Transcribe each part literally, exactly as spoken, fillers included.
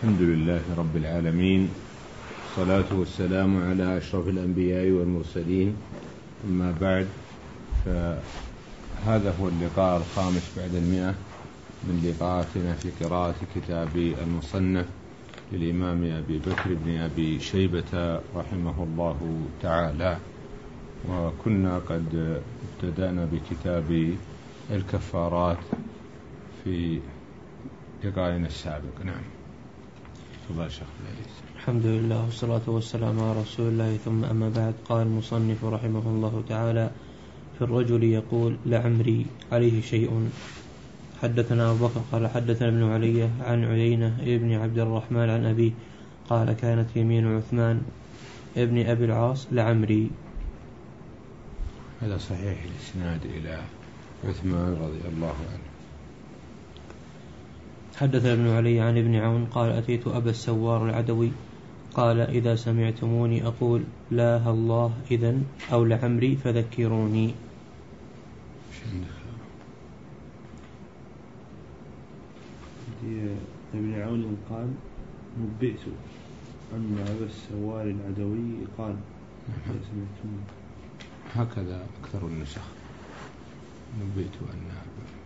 الحمد لله رب العالمين، والصلاة والسلام على أشرف الأنبياء والمرسلين. أما بعد، فهذا هو اللقاء الخامس بعد المئة من لقاءاتنا في قراءة كتاب المصنف للإمام أبي بكر بن أبي شيبة رحمه الله تعالى. وكنا قد ابتدأنا بكتاب الكفارات في لقائنا السابق. نعم، تفضل شيخ. الحمد لله والصلاة والسلام على رسول الله، ثم أما بعد. قال المصنف رحمه الله تعالى: في الرجل يقول لعمري عليه شيء. حدثنا أبو بكر قال حدثنا ابن علي عن عيينة ابن عبد الرحمن عن أبيه قال كانت يمين عثمان ابن أبي العاص لعمري. هذا صحيح الإسناد إلى عثمان رضي الله عنه. حدث ابن علي عن ابن عون قال أتيت أبا السوار العدوي قال إذا سمعتموني أقول لا الله إذن أو لعمري فذكروني. ابن عون قال نبئت أن أبا السوار العدوي قال هكذا أكثر النسخ، نبئت أن.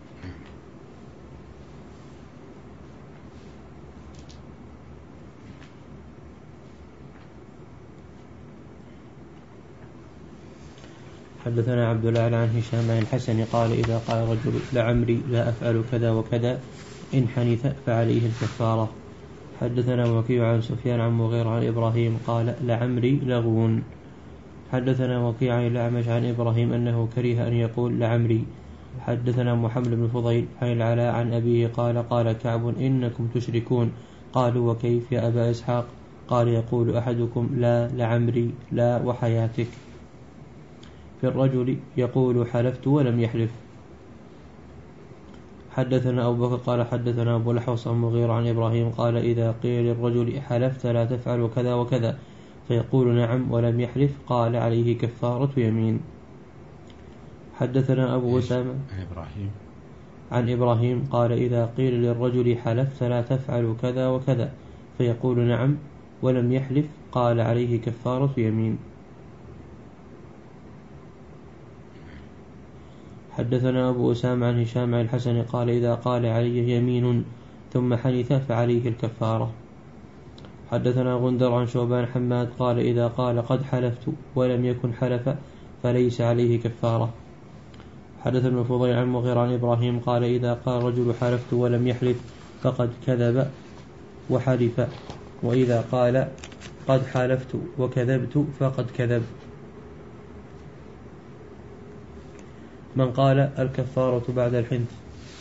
حدثنا عبد الله عن هشام عن الحسن قال إذا قال رجل لعمري لا أفعل كذا وكذا إن حنث فعليه الكفارة. حدثنا وكيع عن سفيان عن مغيرة عن إبراهيم قال لعمري لغون. حدثنا وكيع عن الأعمش عن إبراهيم أنه كره أن يقول لعمري. حدثنا محمد بن فضيل عن العلاء عن أبيه قال قال كعب إنكم تشركون. قالوا وكيف يا أبا إسحاق؟ قال يقول أحدكم لا لعمري لا وحياتك. في الرجل يقول حلفت ولم يحلف. حدثنا أبو بكر قال حدثنا أبو الأحوص عن مغيرة عن إبراهيم قال إذا قيل للرجل حلفت لا تفعل كذا وكذا فيقول نعم ولم يحلف قال عليه كفارة يمين. حدثنا أبو أسامة عن إبراهيم عن إبراهيم قال إذا قيل للرجل حلفت لا تفعل كذا وكذا فيقول نعم ولم يحلف قال عليه كفارة يمين. حدثنا أبو أسامة عن هشام عن الحسن قال إذا قال علي يمين ثم حنث فعليه الكفارة. حدثنا غندر عن شعبان حماد قال إذا قال قد حلفت ولم يكن حلف فليس عليه كفارة. حدثنا فضيل عن مغيرة عن إبراهيم قال إذا قال رجل حلفت ولم يحلف فقد كذب وحلف، وإذا قال قد حلفت وكذبت فقد كذب. من قال الكفارة بعد الحنث.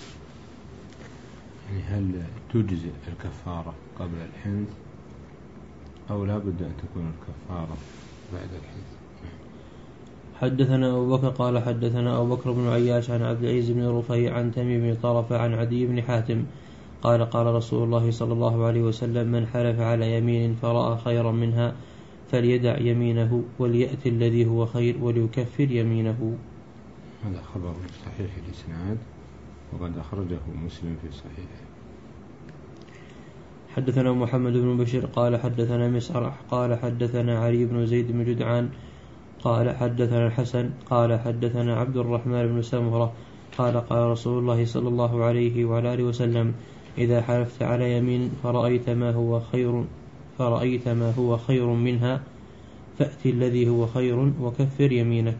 يعني هل تجزئ الكفارة قبل الحنث أو لا بد أن تكون الكفارة بعد الحنث؟ حدثنا أبو بكر قال حدثنا أبو بكر بن عياش عن عبد العزيز بن رفيع عن تميم بن طرف عن عدي بن حاتم قال قال رسول الله صلى الله عليه وسلم من حلف على يمين فرأى خيرا منها فليدع يمينه وليأتي الذي هو خير وليكفر يمينه. هذا خبر صحيح الإسناد وقد أخرجه مسلم في صحيحه. حدثنا محمد بن بشير قال حدثنا مسعر قال حدثنا علي بن زيد بن جدعان قال حدثنا الحسن قال حدثنا عبد الرحمن بن سمرة قال قال رسول الله صلى الله عليه وعلى آله وسلم إذا حلفت على يمين فرأيت ما هو خير فرأيت ما هو خير منها فأتي الذي هو خير وكفر يمينك.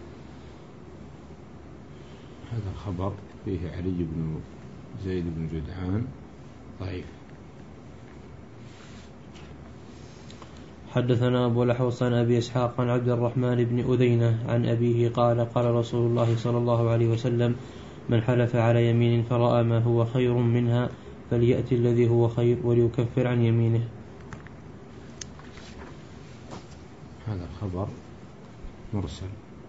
هذا الخبر فيه علي بن زيد بن جدعان ضعيف. حدثنا أبو الأحوص عن أبي إسحاق عن عبد الرحمن بن أذينة عن أبيه قال قال رسول الله صلى الله عليه وسلم من حلف على يمين فرأى ما هو خير منها فليأتي الذي هو خير وليكفر عن يمينه. هذا الخبر مرسل.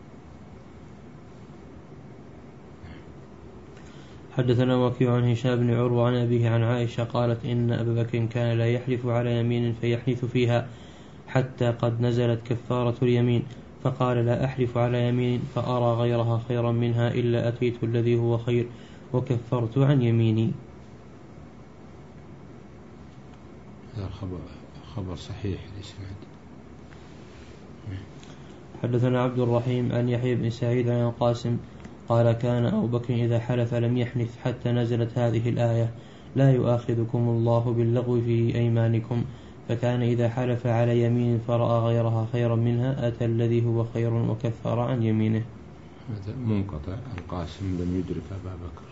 حدثنا وكيع عن هشام بن عروة عن أبيه عن عائشة قالت إن أبا بكر كان لا يحلف على يمين فيحنث فيها حتى قد نزلت كفارة اليمين فقال لا أحلف على يمين فأرى غيرها خيرا منها إلا أتيت الذي هو خير وكفرت عن يميني. هذا خبر, خبر صحيح الإسناد. حدثنا عبد الرحيم عن يحيى بن سعيد عن القاسم قال كان أبو بكر إذا حلف لم يحنث حتى نزلت هذه الآية لا يؤاخذكم الله باللغو في أيمانكم، فكان إذا حلف على يمين فرأى غيرها خيرا منها أتى الذي هو خير وكفر عن يمينه. هذا منقطع، القاسم لم يدرك أبا بكر.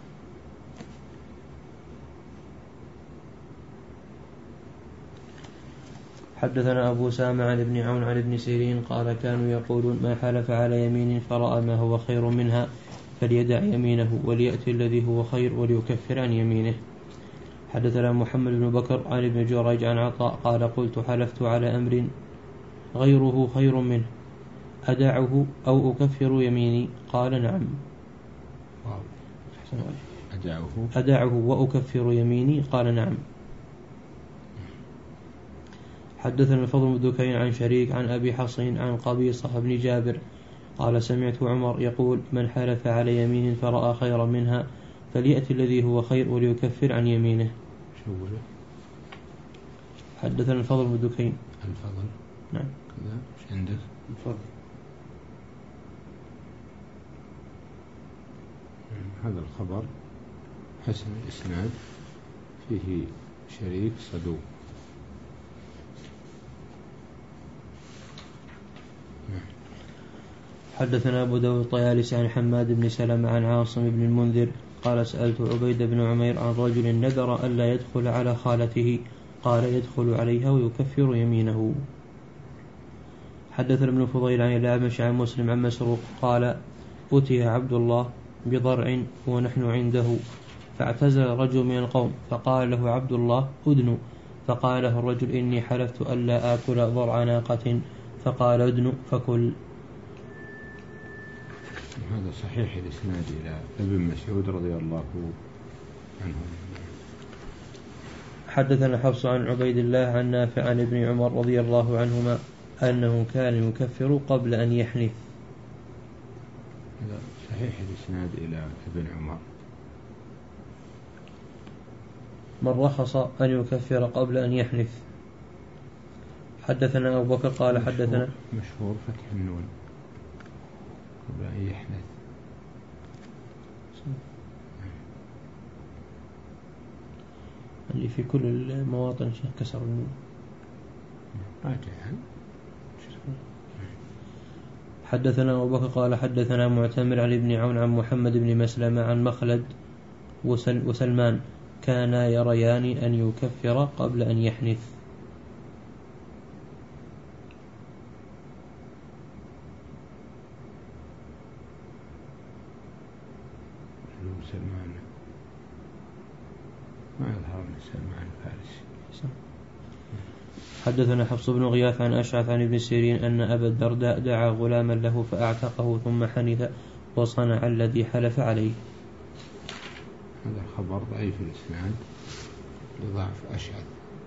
حدثنا أبو سامع عن ابن عون عن ابن سيرين قال كانوا يقولون ما حلف على يمين فرأى ما هو خير منها فليدع يمينه وليأتي الذي هو خير وليكفر عن يمينه. حدثنا محمد بن بكر عن ابن جريج عن عطاء قال قلت حلفت على أمر غيره خير منه أدعه أو أكفر يميني؟ قال نعم. أدعه أدعه وأكفر يميني؟ قال نعم. حدثنا الفضل بن دكين عن شريك عن أبي حصين عن قبيصة بن جابر قال سمعت عمر يقول من حلف على يمين فرأى خيرا منها فليأتي الذي هو خير وليكفر عن يمينه. شوله. حدثنا الفضل بن دكين. الفضل نعم كذا مش عندك الفضل. هذا الخبر حسن الإسناد فيه شريك صدوق. حدثنا أبو داود الطيالسي عن حماد بن سلمة عن عاصم بن المنذر قال سألت عبيد بن عمير عن رجل نذر ألا يدخل على خالته قال يدخل عليها ويكفر يمينه. حدثنا ابن فضيل عن الأعمش عن مسلم عن مسروق قال أتي عبد الله بضرع ونحن عنده فاعتزل رجل من القوم فقال له عبد الله أدن، فقال له الرجل إني حلفت ألا آكل ضرع ناقة، فقال أدن فكل. هذا صحيح الإسناد إلى ابن مسعود رضي الله عنه. حدثنا حفص عن عبيد الله عن نافع عن ابن عمر رضي الله عنهما أنه كان يكفر قبل أن يحنث. هذا صحيح الإسناد إلى ابن عمر. من رخص أن يكفر قبل أن يحنث. حدثنا أبو بكر قال مشهور حدثنا مشهور فتح النون قبل أن يحنث. اللي في كل المواطن كسر النون. راجع. حدثنا أبو بكر قال حدثنا معتمر عن ابن عون عن محمد بن مسلمة عن مخلد وسل وسلمان كانا يريان أن يكفر قبل أن يحنث. سلمان ما يظهر سلمان الفارسي. حدثنا حفص بن غياث عن أشعث عن ابن سيرين أن أبا الدرداء دعا غلاما له فأعتقه ثم حنث وصنع الذي حلف عليه. هذا الخبر ضعيف الإسناد لضعف أشعث.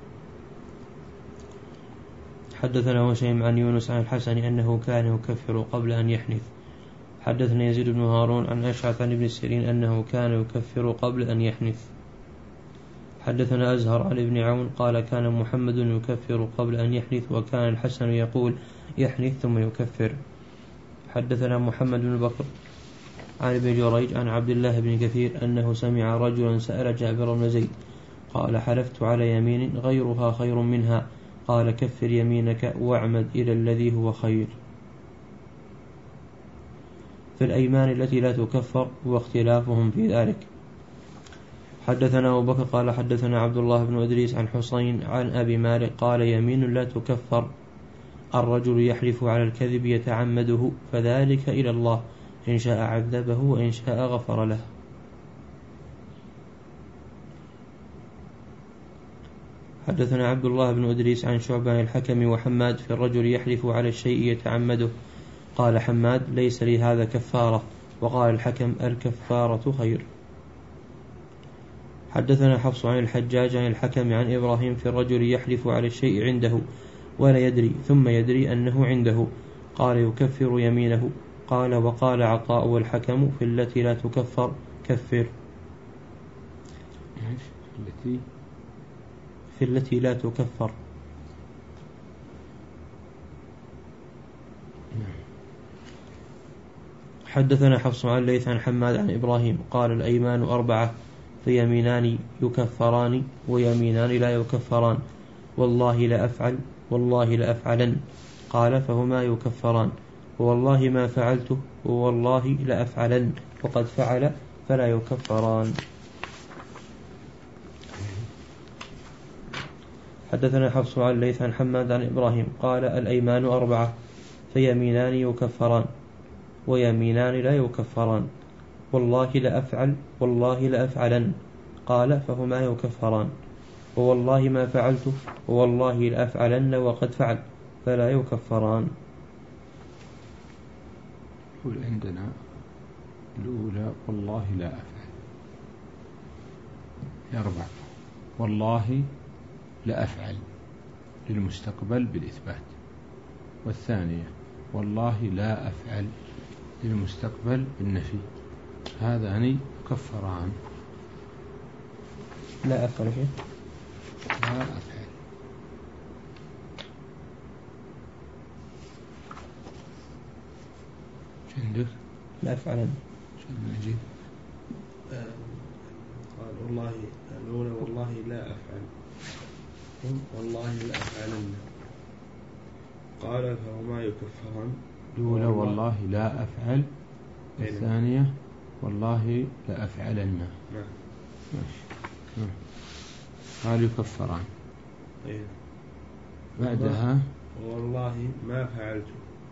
حدثنا هشيم عن يونس عن الحسن أنه كان يكفر قبل أن يحنث. حدثنا يزيد بن هارون عن أشعث عن ابن سيرين أنه كان يكفر قبل أن يحنث. حدثنا أزهر عن ابن عون قال كان محمد يكفر قبل أن يحنث وكان الحسن يقول يحنث ثم يكفر. حدثنا محمد بن بكر عن ابن جريج عن عبد الله بن كثير أنه سمع رجلا سأل جابر بن زيد قال حلفت على يمين غيرها خير منها قال كفر يمينك واعمد إلى الذي هو خير. في الأيمان التي لا تكفر واختلافهم في ذلك. حدثنا أبو بكر قال حدثنا عبد الله بن إدريس عن حسين عن أبي مالك قال يمين لا تكفر الرجل يحلف على الكذب يتعمده فذلك إلى الله إن شاء عذبه وإن شاء غفر له. حدثنا عبد الله بن إدريس عن شعبة عن الحكم وحماد في الرجل يحلف على الشيء يتعمده قال حماد ليس لهذا كفارة وقال الحكم الكفارة خير. حدثنا حفص عن الحجاج عن الحكم عن إبراهيم في الرجل يحلف على الشيء عنده ولا يدري ثم يدري أنه عنده قال يكفر يمينه. قال وقال عطاء والحكم في التي لا تكفر كفر. التي في التي لا تكفر. حدثنا حفص عن الليث عن حماد عن إبراهيم قال الأيمان أربعة فيمينان يكفران ويمينان لا يكفران والله لا أفعل والله لا أفعلن قال فهما يكفران والله ما فعلته والله لا أفعلن وقد فعل فلا يكفران. حدثنا حفص عن الليث عن حماد عن إبراهيم قال الأيمان أربعة فيمينان يكفران ويمينان لا يكفران والله لا أفعل والله لا أفعلن قال فهما يكفران ووالله ما فعلته والله لا أفعلن وقد فعل فلا يكفران. يقول عندنا الأولى والله لا أفعل يربع والله لا أفعل للمستقبل بالإثبات، والثانية والله لا أفعل للمستقبل بالنفي، هذان يكفران. لا أفعل شيء لا أفعل عندك لا أفعلن نجيب قال والله الأولى والله لا أفعل والله لا أفعلن قال فهما يكفران. الأولى والله لا أفعل والثانية والله لا أفعلن. نعم ماشي قال يكفران. أيه. بعدها والله ما فعلت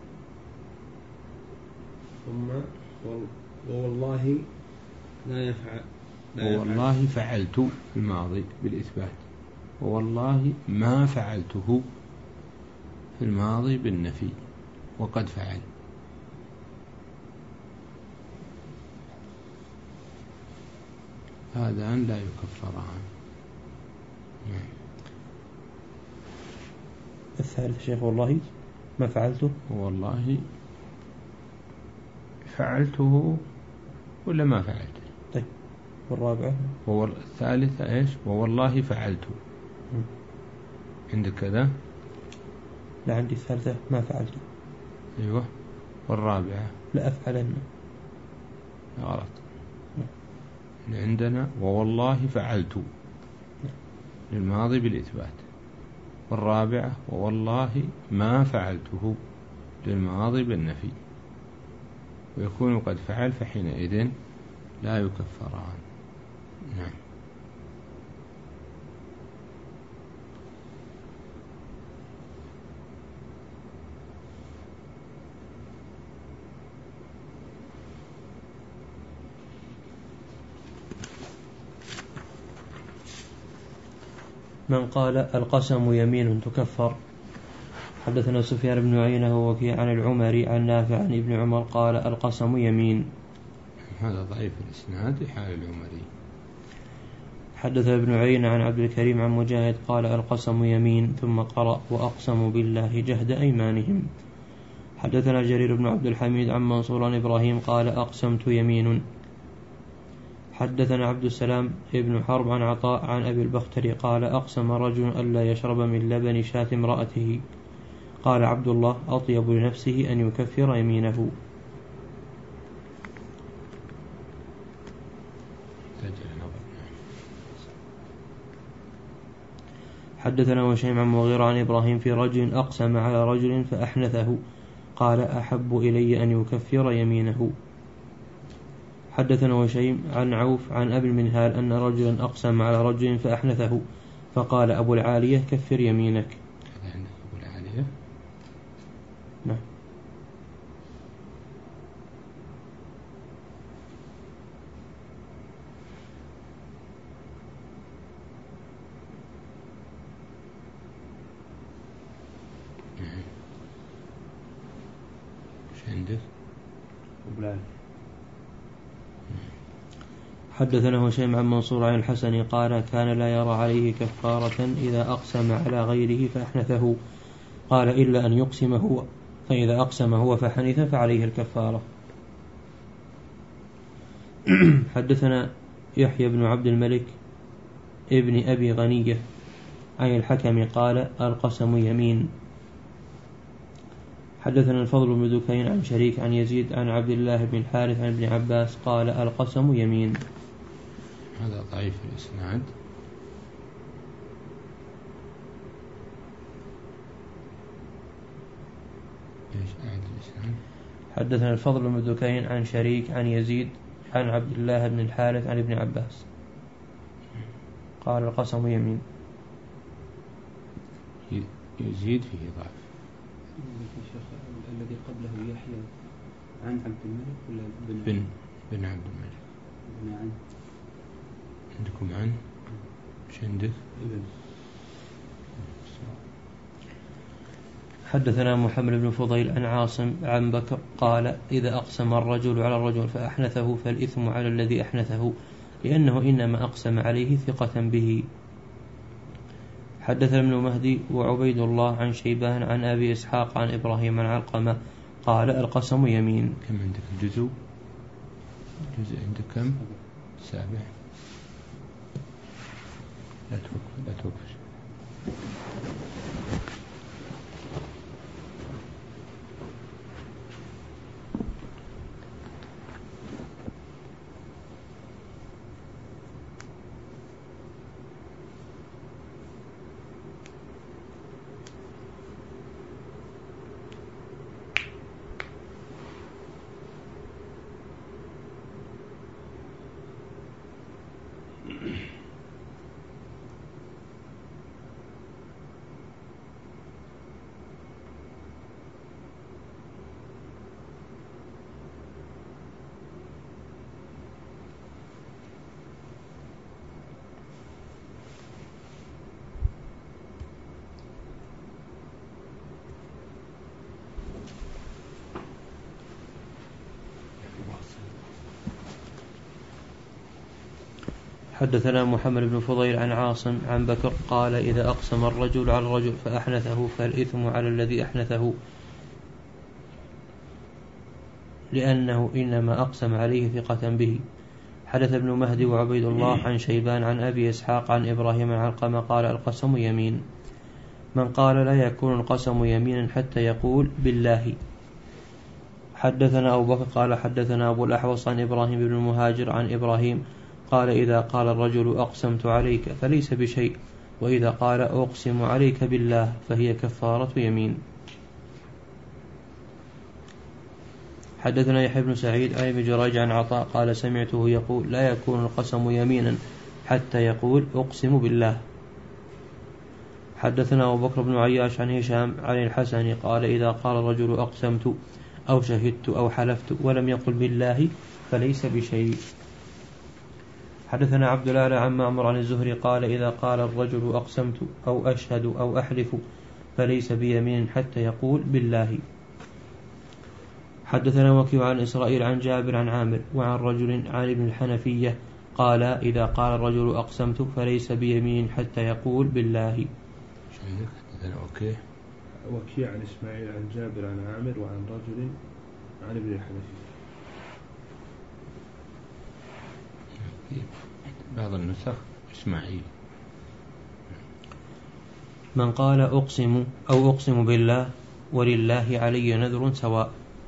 ثم والله لا يفعل لا والله يفعل. فعلت في الماضي بالإثبات والله ما فعلته في الماضي بالنفي وقد فعل. هذان لا يكفران. الثالث شيخ والله ما فعلته والله فعلته ولا ما فعلته. طيب والرابعة والثالثة إيش ووالله فعلته عندك كذا. لا عندي الثالثة ما فعلته. أيوة والرابعة لا أفعلن. غلط. عندنا ووالله فعلت للماضي بالإثبات، والرابعة ووالله ما فعلته للماضي بالنفي، ويكون قد فعل فحينئذ لا يكفران. نعم. من قال القسم يمين تكفر. حدثنا سفيان بن عيينة ووكيع عن العمري عن نافع عن ابن عمر قال القسم يمين. هذا ضعيف الإسناد حال العمري. حدث ابن عيينة عن عبد الكريم عن مجاهد قال القسم يمين ثم قرأ وأقسموا بالله جهد أيمانهم. حدثنا جرير بن عبد الحميد عن منصور عن إبراهيم قال أقسمت يمين. حدثنا عبد السلام ابن حرب عن عطاء عن أبي البختري قال أقسم رجل ألا يشرب من لبن شاة امرأته قال عبد الله أطيب لنفسه أن يكفر يمينه. حدثنا وشيم عن مغيرة عن إبراهيم في رجل أقسم على رجل فأحنثه قال أحب إلي أن يكفر يمينه. حدثنا وشيم عن عوف عن أبي المنهال أن رجلا أقسم على رجل فأحنثه فقال أبو العالية كفر يمينك. أبو العالية نعم. ايش عندك؟ بلاد. حدثنا هشيم عن منصور عن الحسن قال كان لا يرى عليه كفارة إذا أقسم على غيره فأحنثه قال إلا أن يقسم هو، فإذا أقسم هو فحنث فعليه الكفارة. حدثنا يحيى بن عبد الملك ابن أبي غنية عن الحكم قال القسم يمين. حدثنا الفضل بن دكين عن شريك عن يزيد عن عبد الله بن الحارث عن ابن عباس قال القسم يمين. هذا ضعيف الإسناد. ايش أعد الإسناد؟ حدثنا الفضل بن دكين عن شريك عن يزيد عن عبد الله بن الحارث عن ابن عباس قال القسم يمين. يزيد فيه ضعف. الذي قبله يحيى عن عبد الملك ولا بن بن بن عبد الملك؟ بن عن. عندكم عن؟ مش عندك؟ ابن. حدثنا محمد بن فضيل عن عاصم عن بكر قال إذا أقسم الرجل على الرجل فأحنثه فالإثم على الذي أحنثه لأنه إنما أقسم عليه ثقة به. حدثنا ابن مهدي وعبيد الله عن شيبان عن أبي إسحاق عن إبراهيم عن علقمة قال القسم يمين. كم عندك الجزء؟ جزء عندك كم؟ سابع. لا توقف لا توقف. حدثنا محمد بن فضيل عن عاصم عن بكر قال إذا أقسم الرجل على الرجل فأحنثه فالإثم على الذي أحنثه لأنه إنما أقسم عليه ثقة به. حدث ابن مهدي وعبيد الله عن شيبان عن أبي إسحاق عن إبراهيم عن علقمة قال القسم يمين. من قال لا يكون القسم يمينا حتى يقول بالله. حدثنا أبو بكر قال حدثنا أبو الأحوص عن إبراهيم بن المهاجر عن إبراهيم قال إذا قال الرجل أقسمت عليك فليس بشيء وإذا قال أقسم عليك بالله فهي كفارة يمين. حدثنا يحيى بن سعيد عن ابن جريج عن عطاء قال سمعته يقول لا يكون القسم يمينا حتى يقول أقسم بالله. حدثنا أبو بكر بن عياش عن هشام عن الحسن قال إذا قال الرجل أقسمت أو شهدت أو حلفت ولم يقل بالله فليس بشيء. حدثنا عبد الله عن معمر عن الزهري قال إذا قال الرجل أقسمت أو أشهد أو أحلف فليس بيمين حتى يقول بالله. حدثنا وكيع عن إسرائيل عن جابر عن عامر وعن رجل عن ابن الحنفية قال إذا قال الرجل أقسمت فليس بيمين حتى يقول بالله. حدثنا وكيع وكيع عن إسماعيل عن جابر عن عامر وعن رجل عن ابن الحنفية. بعض النسخ إسماعيل. من قال أقسم أو أقسم بالله ولله علي نذر سواء.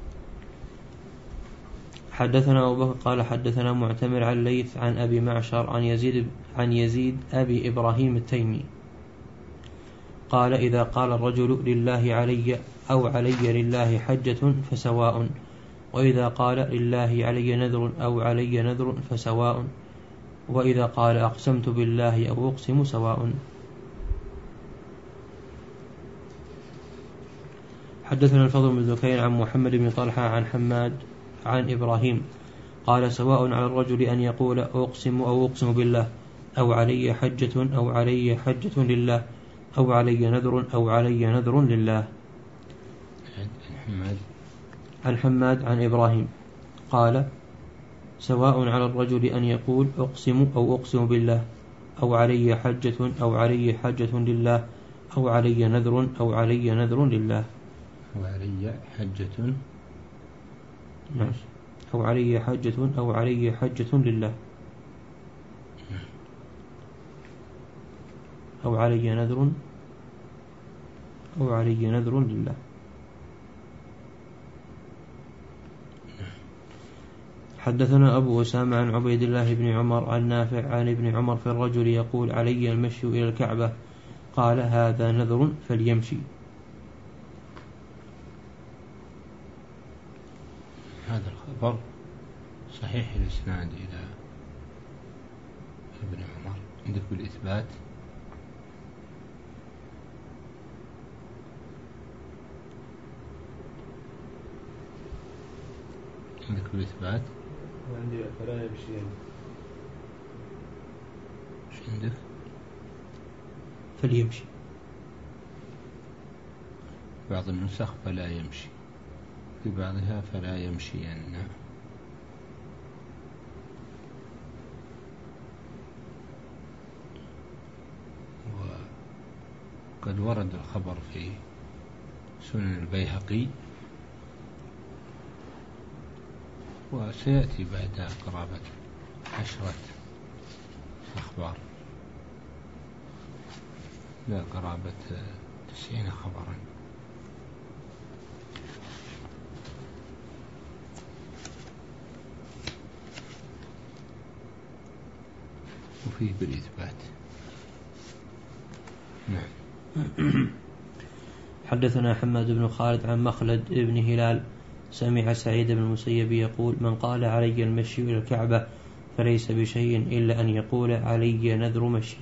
حدثنا أبو بكر قال حدثنا معتمر عن ليث عن أبي معشر عن يزيد عن يزيد أبي إبراهيم التيمي قال إذا قال الرجل لله علي أو علي لله حجة فسواء وإذا قال لله علي نذر أو علي نذر فسواء وإذا قال أقسمت بالله أو أقسم سواء. حدثنا الفضل بن ذكين عن محمد بن طلحة عن حماد عن إبراهيم قال سواء على الرجل أن يقول أقسم أو أقسم بالله أو علي حجة أو علي حجة لله أو علي نذر أو علي نذر لله. عن حماد عن إبراهيم قال سواء على الرجل أن يقول أقسم أو أقسم بالله أو علي حجة أو علي حجة لله أو علي نذر أو علي نذر لله أو علي حجة أو علي حجة أو علي حجة لله. أو علي نذر أو علي نذر لله. حدثنا أبو أسامة عن عبيد الله بن عمر عن نافع عن ابن عمر في الرجل يقول علي المشي إلى الكعبة، قال هذا نذر فليمشي. هذا الخبر صحيح الإسناد إلى ابن عمر. عندك بالإثبات؟ عندك بالإثبات؟ عندي فلا يمشي. ايش عندك؟ فليمشي. بعض النسخ فلا يمشي، في بعضها فلا يمشين يعني. وقد ورد الخبر في سنن البيهقي، وسيأتي بعد قرابة عشرة أخبار، لا قرابة تسعين خبرا. وفيه بالإثبات. نعم. حدثنا حماد بن خالد عن مخلد بن هلال سمع سعيد بن المسيب يقول من قال علي المشي إلى الكعبة فليس بشيء إلا أن يقول علي نذر مشي.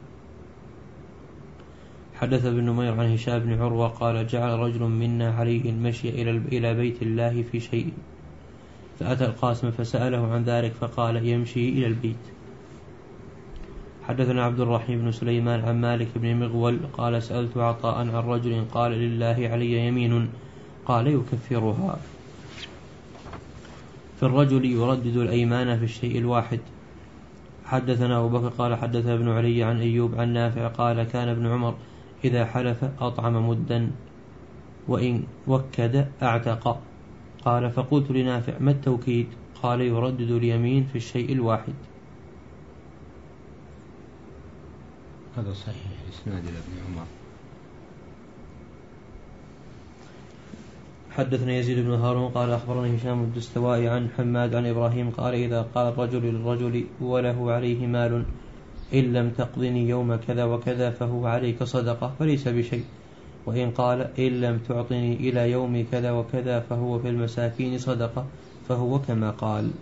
حدث ابن نمير عن هشام بن عروة قال جعل رجل منا عليه المشي إلى بيت الله في شيء، فأتى القاسم فسأله عن ذلك فقال يمشي إلى البيت. حدثنا عبد الرحيم بن سليمان عن مالك بن مغول قال سألت عطاء عن رجل قال لله علي يمين، قال يكفرها. في الرجل يردد الأيمان في الشيء الواحد. حدثنا أبو بكر قال حدثنا ابن علي عن أيوب عن نافع قال كان ابن عمر إذا حلف أطعم مدا وإن وكد أعتق. قال فقلت لنافع ما التوكيد؟ قال يردد اليمين في الشيء الواحد. هذا صحيح إسناد ابن عمر. حدثنا يزيد بن هارون قال أخبرني هشام الدستوائي عن حماد عن إبراهيم قال إذا قال الرجل للرجل وله عليه مال إن لم تقضني يوم كذا وكذا فهو عليك صدقة فليس بشيء، وإن قال إن لم تعطني إلى يوم كذا وكذا فهو في المساكين صدقة فهو كما قال.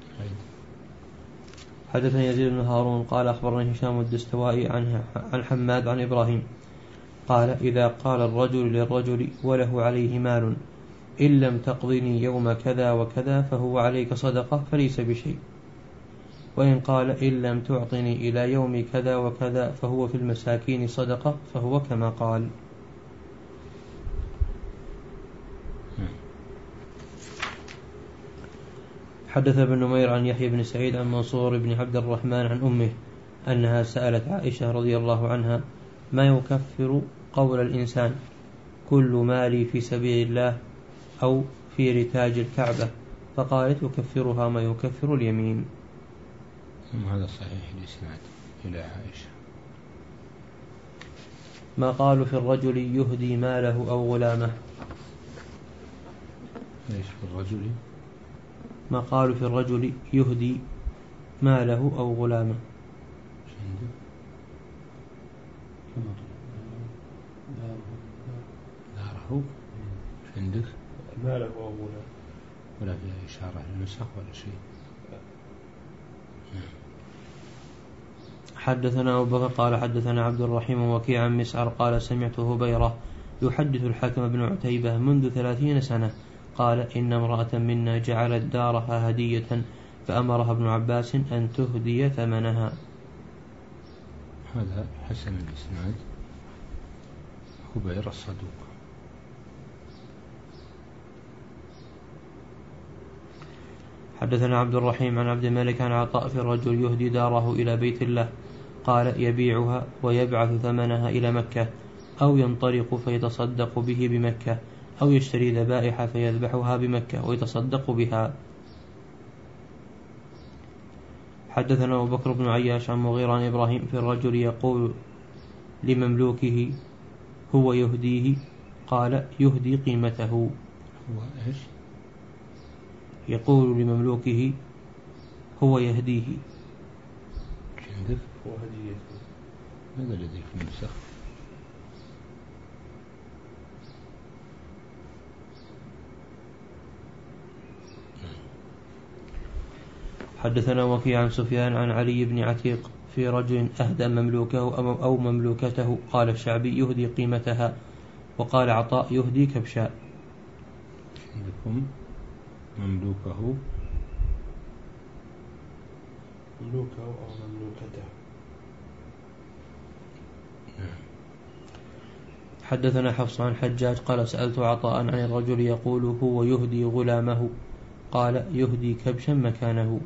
حدثنا يزيد بن هارون قال أخبرني هشام الدستوائي عن عن حماد عن إبراهيم قال إذا قال الرجل للرجل وله عليه مال إن لم تقضني يوم كذا وكذا فهو عليك صدقة فليس بشيء، وإن قال إن لم تعطني إلى يوم كذا وكذا فهو في المساكين صدقة فهو كما قال. حدث ابن نمير عن يحيى بن سعيد عن منصور بن عبد الرحمن عن أمه أنها سألت عائشة رضي الله عنها ما يكفر قول الإنسان كل مالي في سبيل الله أو في رتاج الكعبة، فقالت يكفرها ما يكفر اليمين. هذا صحيح الإسناد إلى عائشة. ما قالوا في الرجل يهدي ماله أو غلامه. ليش في الرجل؟ ما قالوا في الرجل يهدي ماله أو غلامه. داره عندك ماله أو غلامه ولا فيها إشارة للنسخ ولا شيء. حدثنا أبو بكر قال حدثنا عبد الرحيم وكيع عن مسعر قال سمعت هبيرة يحدث الحكم بن عتيبة منذ ثلاثين سنة قال إن امرأة منا جعلت دارها هدية فأمرها ابن عباس أن تهدي ثمنها. هذا حسن الإسناد. هبيرة الصدوق. حدثنا عبد الرحيم عن عبد الملك عن عطاء في الرجل يهدي داره إلى بيت الله قال يبيعها ويبعث ثمنها إلى مكة أو ينطلق فيتصدق به بمكة أو يشتري ذبائح فيذبحها بمكة ويتصدق بها. حدثنا أبو بكر بن عياش عن مغيرة عن إبراهيم في الرجل يقول لمملوكه هو يهديه، قال يهدي قيمته. هو إيش؟ يقول لمملوكه هو يهديه. عندك؟ هو هديته. هذا الذي في النسخ. حدثنا وكيع عن سفيان عن علي بن عتيق في رجل أهدى مملوكه أو مملوكته، قال الشعبي يهدي قيمتها، وقال عطاء يهدي كبشا. عندكم مملوكه مملوكه أو مملوكته. حدثنا حفص عن حجاج قال سألت عطاء عن الرجل يقول هو يهدي غلامه، قال يهدي كبشا مكانه.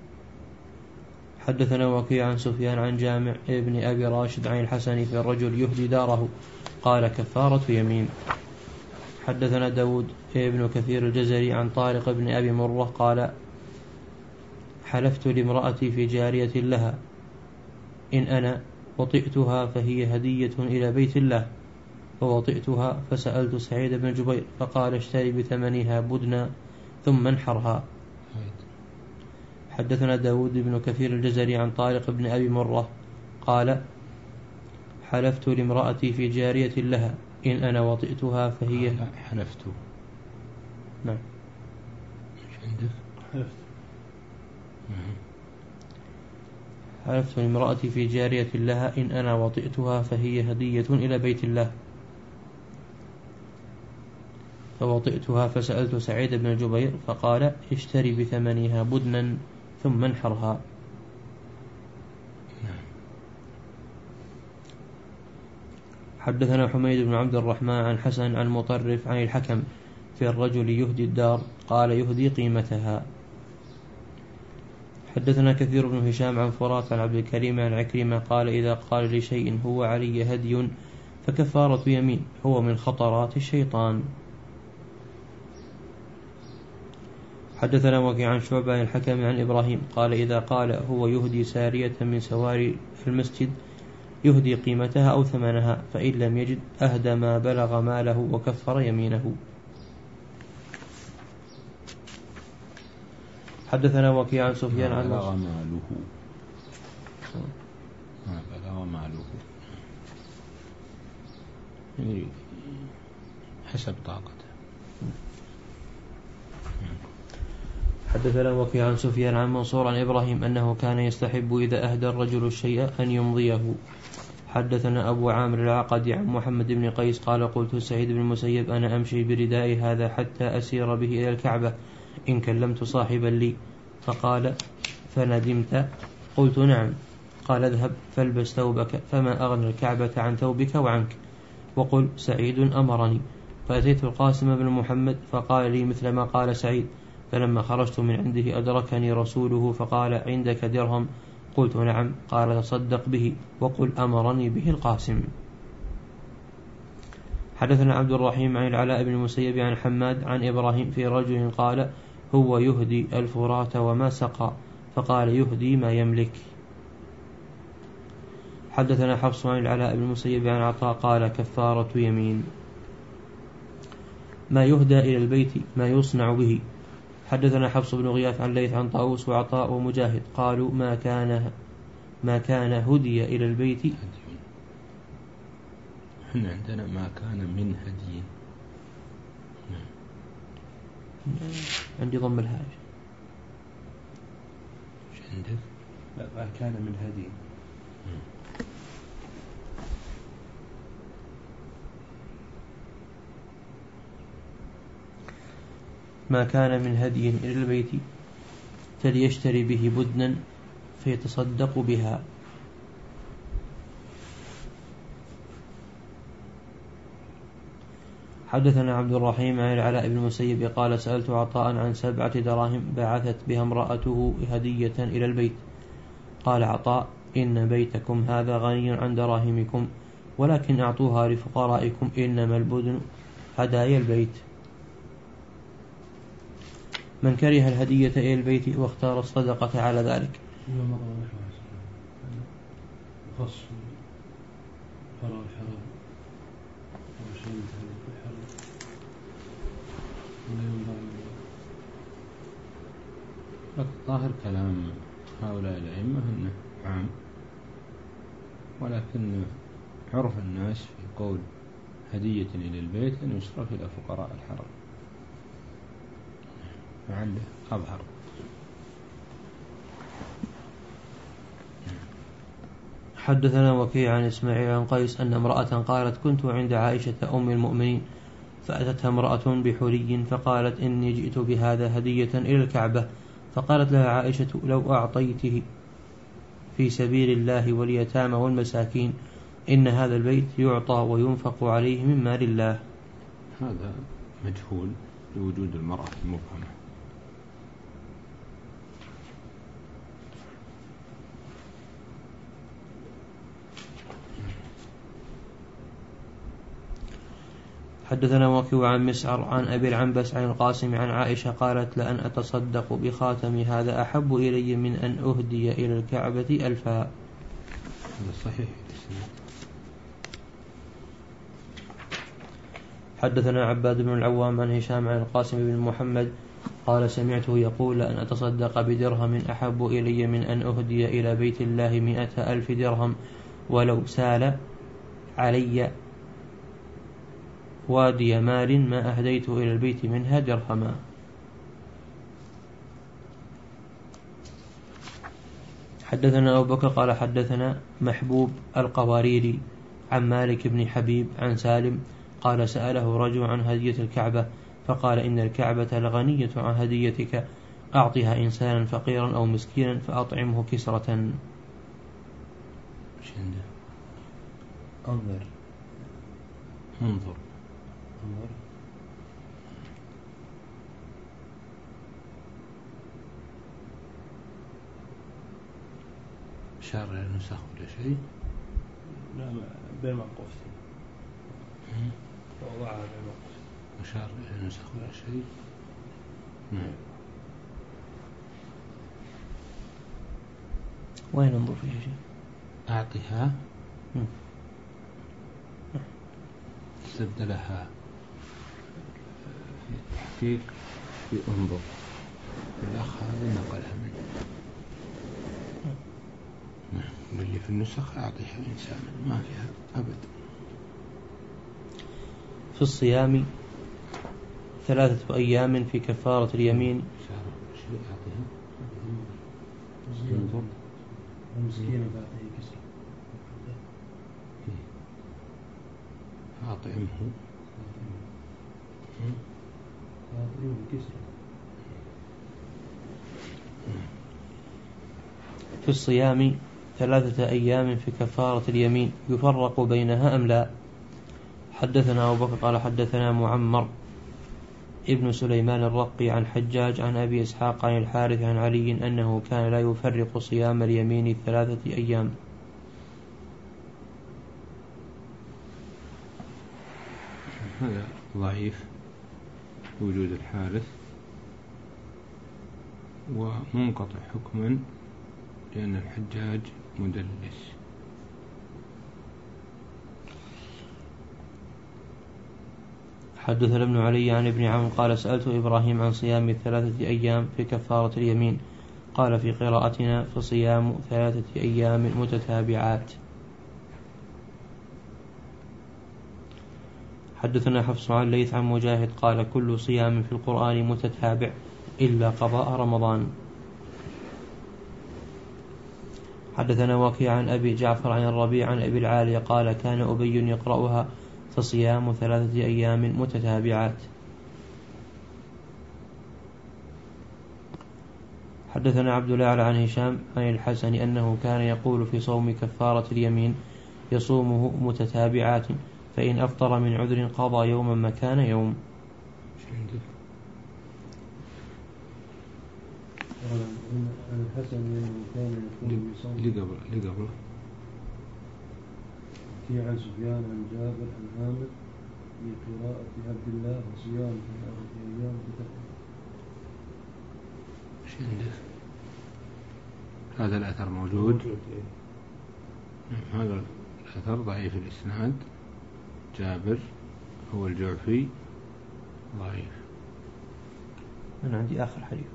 حدثنا وكيع عن سفيان عن جامع ابن أبي راشد عن الحسن في الرجل يهدي داره، قال كفارة يمين. حدثنا داود ابن كثير الجزري عن طارق بن أبي مرة قال حلفت لامرأتي في جارية لها إن أنا وطئتها فهي هدية إلى بيت الله، فوطئتها فسألت سعيد بن جبير فقال اشتري بثمنها بدنا ثم انحرها. حدثنا داود بن كثير الجزري عن طارق بن أبي مرة قال حلفت لامرأتي في جارية لها إن أنا وطئتها فهي حلفت. نعم. ايش عندك؟ حلفت. حلفت لامرأتي في جارية لها إن أنا وطئتها فهي هدية إلى بيت الله، فوطئتها فسألت سعيد بن جبير فقال اشتري بثمنها بدنا ثم انحرها. حدثنا حميد بن عبد الرحمن عن حسن عن مطرف عن الحكم في الرجل يهدي الدار، قال يهدي قيمتها. حدثنا كثير بن هشام عن فرات عن عبد الكريم عن عكرمة قال إذا قال لشيء هو علي هدي فكفارة يمين، هو من خطرات الشيطان. حدثنا وكيع عن شعبة الحكم عن إبراهيم قال إذا قال هو يهدي سارية من سواري المسجد يهدي قيمتها أو ثمنها، فإن لم يجد أهدى ما بلغ ماله وكفر يمينه. حدثنا وكيع عن سفيان عن بلغ ماله ما بلغ ماله يعني حسب طاقته. حدثنا وكيع عن سفيان عن منصور عن إبراهيم أنه كان يستحب إذا أهدى الرجل الشيء أن يمضيه. حدثنا أبو عامر العقدي عن محمد بن قيس قال قلت سعيد بن المسيب أنا أمشي بردائي هذا حتى أسير به إلى الكعبة إن كلمت صاحبا لي، فقال فندمت؟ قلت نعم. قال اذهب فالبس ثوبك فما أغنى الكعبة عن ثوبك وعنك، وقل سعيد أمرني. فأتيت القاسم بن محمد فقال لي مثل ما قال سعيد، فلما خرجت من عنده أدركني رسوله فقال عندك درهم؟ قلت نعم. قال تصدق به وقل أمرني به القاسم. حدثنا عبد الرحيم عن العلاء بن المسيب عن حماد عن إبراهيم في رجل قال هو يهدي الفرات وما سقى، فقال يهدي ما يملك. حدثنا حفص عن العلاء بن المسيب عن عطاء قال كفارة يمين. ما يهدى إلى البيت ما يصنع به. حدثنا حفص بن غياث عن ليث عن طاووس وعطاء ومجاهد قالوا ما كان ما كان هدي إلى البيت. احنا عندنا ما كان من هدي. عندي ضم الهاء. ايش عندك؟ لا ما كان من هدي. ما كان من هدي إلى البيت فليشتري به بدنا فيتصدق بها. حدثنا عبد الرحيم عن العلاء بن المسيب قال سألت عطاء عن سبعة دراهم بعثت بها امرأته هدية إلى البيت، قال عطاء إن بيتكم هذا غني عن دراهمكم ولكن أعطوها لفقرائكم إنما البدن هدايا البيت. من كره الهدية إلى البيت واختار الصدقة على ذلك. فصل حرام حرام وشيء مثل الحرام ولا ينبغي. ظاهر كلام هؤلاء الأئمة أنه عام، ولكن عرف الناس في قول هدية إلى البيت أن يصرف إلى فقراء الحرم، لعله أظهر. حدثنا وكيع عن إسماعيل عن قيس أن امرأة قالت كنت عند عائشة أم المؤمنين فأتتها امرأة بحلي فقالت إني جئت بهذا هدية إلى الكعبة، فقالت لها عائشة لو أعطيته في سبيل الله واليتامى والمساكين إن هذا البيت يعطى وينفق عليه من مال الله. هذا مجهول لوجود المرأة المبهمة. حدثنا وكيع عن مسعر عن أبي العنبس عن القاسم عن عائشة قالت لأن أتصدق بخاتم هذا أحب إلي من أن أهدي إلى الكعبة ألفا. هذا صحيح. حدثنا عباد بن العوام عن هشام عن القاسم بن محمد قال سمعته يقول لأن أتصدق بدرهم أحب إلي من أن أهدي إلى بيت الله مئة ألف درهم ولو سال علي وادي مال ما أهديت إلى البيت منها درهما. حدثنا أبو بكر قال حدثنا محبوب القواريري عن مالك بن حبيب عن سالم قال سأله رجل عن هدية الكعبة فقال إن الكعبة لغنية عن هديتك أعطها إنسانا فقيرا أو مسكينا فأطعمه كسرة. انظر انظر انظر شار النسخ ولا شيء؟ لا بين موقفتين وضعها بين موقفتين. أشار إلى النسخ ولا شيء؟ نعم. وين ننظر فيها شيء؟ أعطها استبدلها في التحقيق في انظر الأخ هذا نقلها منه. نعم. اللي في النسخ أعطيها إنسانا ما فيها أبدا. في الصيام ثلاثة أيام في كفارة اليمين. شيء أعطيها انظر المسكين بعطيه كسر أطعمه أطعمه كسر. في الصيام ثلاثة أيام في كفارة اليمين يفرق بينها أم لا؟ حدثنا أبو بكر قال حدثنا معمر ابن سليمان الرقي عن حجاج عن أبي إسحاق عن الحارث عن علي أنه كان لا يفرق صيام اليمين ثلاثة أيام. هذا ضعيف وجود الحارث ومنقطع حكما لأن الحجاج مدلس. حدثنا ابن علي عن ابن عون قال سألت إبراهيم عن صيام ثلاثة أيام في كفارة اليمين قال في قراءتنا فصيام ثلاثة أيام متتابعات. حدثنا حفص عن الليث عن مجاهد قال كل صيام في القرآن متتابع إلا قضاء رمضان. حدثنا وكيع عن أبي جعفر عن الربيع عن أبي العالية قال كان أبي يقرأها فصيام ثلاثة أيام متتابعات. حدثنا عبد الله عن هشام عن الحسن أنه كان يقول في صوم كفارة اليمين يصومه متتابعات فإن أفطر من عذر قضى يوما مكان يوم. الحسن أنه كان يقول بصوم اللي قبله في عن سفيان عن جابر عن عامر بقراءة عبد الله وصيام ثلاثة أيام بتقوى. ايش عندك؟ هذا الأثر موجود. هذا الأثر ضعيف الإسناد. جابر هو الجعفي ضعيف. أنا عندي آخر حديث.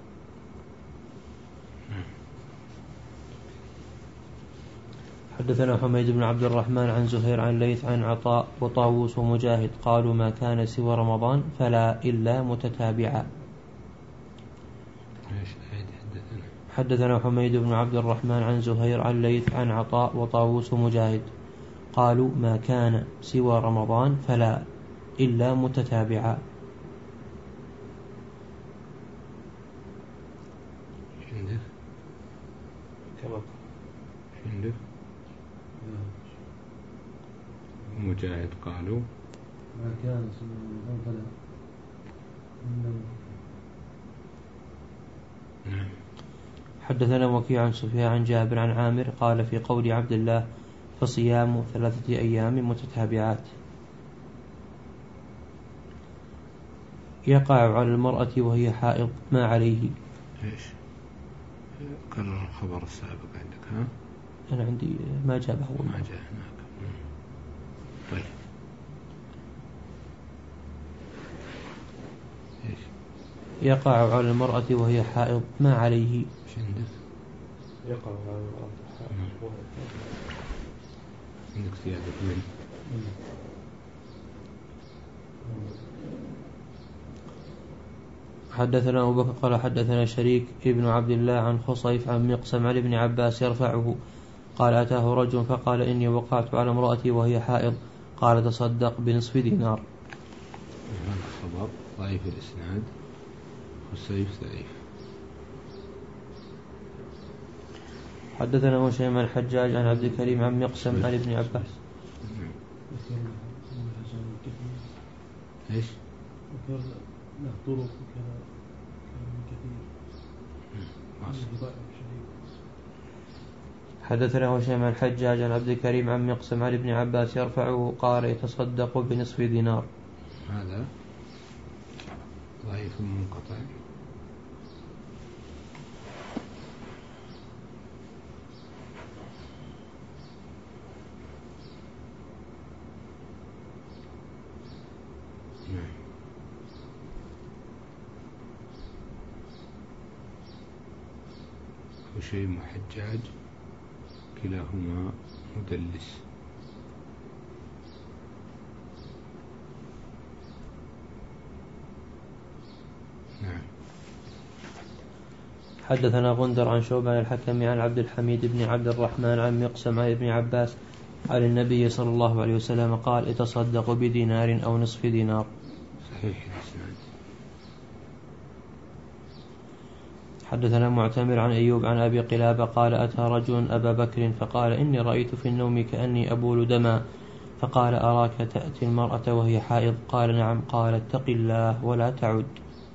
حدثنا حميد بن عبد الرحمن عن زهير عن ليث عن عطاء وطاووس ومجاهد قالوا ما كان سوى رمضان فلا إلا متتابعا. حدثنا حميد بن عبد الرحمن عن زهير عن ليث عن عطاء وطاووس ومجاهد قالوا ما كان سوى رمضان فلا إلا متتابعا. عندك كما عندك مجاهد قالوا ما كان سوى رمضان فلا إلا. نعم. حدثنا وكيع عن سفيان عن جابر عن عامر قال في قول عبد الله فصيام ثلاثة أيام متتابعات. يقع على المرأة وهي حائض ما عليه. إيش كرر الخبر السابق عندك؟ ها أنا عندي ما جابه ما جاء هناك. طيب إيش يقع على المرأة وهي حائض ما عليه. إيش عندك؟ يقع على المرأة عندك زيادة من حدثنا أبو بكر قال حدثنا شريك ابن عبد الله عن خصيف عن مقسم عن ابن عباس يرفعه قال أتاه رجل فقال إني وقعت على امرأتي وهي حائض قال تصدق بنصف دينار. هذا الخبر ضعيف الإسناد. خصيف ضعيف. حدثنا هشيم الحجاج عن عبد الكريم عن مقسم عن ابن عباس. ايش؟ ذكر له طرق وكذا كثير. حدثنا هشيم الحجاج عن عبد الكريم عن مقسم عن ابن عباس يرفعه قال يتصدق بنصف دينار. هذا ضعيف منقطع. هشيم وحجاج كلاهما مدلس. نعم. حدثنا غندر عن شعبة عن الحكم عن عبد الحميد بن عبد الرحمن عن مقسم عن ابن عباس عن النبي صلى الله عليه وسلم قال اتصدق بدينار أو نصف دينار. صحيح الإسناد. حدثنا معتمر عن أيوب عن أبي قلابة قال أتى رجل أبا بكر فقال إني رأيت في النوم كأني أبول دما فقال أراك تأتي المرأة وهي حائض قال نعم قال اتق الله ولا تعد.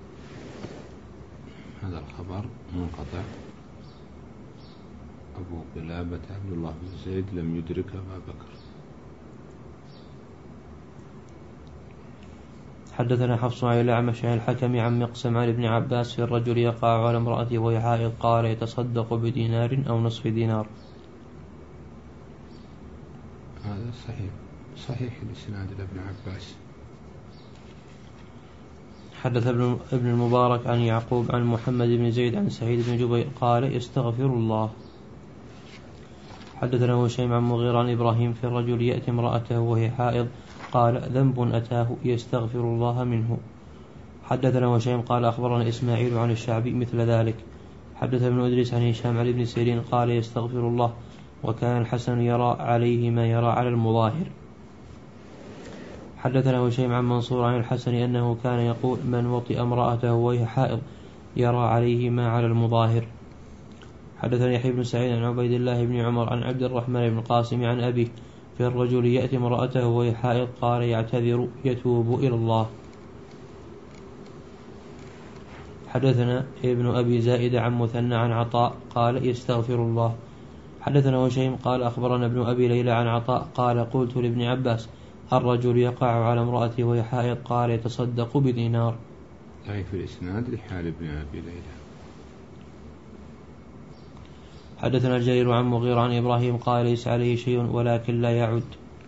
هذا الخبر منقطع. أبو قلابة عبد الله بن زيد لم يدرك أبا بكر. حدثنا حفص عن الأعمش عن الحكم عن مقسم عن ابن عباس في الرجل يقع على امرأته وهي حائض قال يتصدق بدينار أو نصف دينار. هذا صحيح صحيح الإسناد لابن عباس. حدث ابن ابن المبارك عن يعقوب عن محمد بن زيد عن سعيد بن جبير قال يستغفر الله. حدثنا هشيم عن مغيرة عن إبراهيم في الرجل يأتي امرأته وهي حائض قال ذنب أتاه يستغفر الله منه. حدثنا هشيم قال أخبرنا إسماعيل عن الشعبي مثل ذلك. حدث ابن أدريس عن هشام عن ابن سيرين قال يستغفر الله وكان الحسن يرى عليه ما يرى على المظاهر. حدثنا هشيم عن منصور عن الحسن أنه كان يقول من وطئ امرأته وهي حائض يرى عليه ما على المظاهر. حدثنا يحيى بن سعيد عن عبيد الله بن عمر عن عبد الرحمن بن القاسم عن أبيه في الرجل يأتي امرأته وهي حائض قال يعتذر يتوب إلى الله. حدثنا ابن أبي زائد عن مثنى عن عطاء قال يستغفر الله. حدثنا هشيم قال أخبرنا ابن أبي ليلى عن عطاء قال قلت لابن عباس الرجل يقع على امرأته وهي حائض قال يتصدق بدينار. ضعيف الإسناد لحال ابن أبي ليلى. حدثنا جرير عن مغيرة عن إبراهيم قال ليس عليه شيء ولكن لا يعد.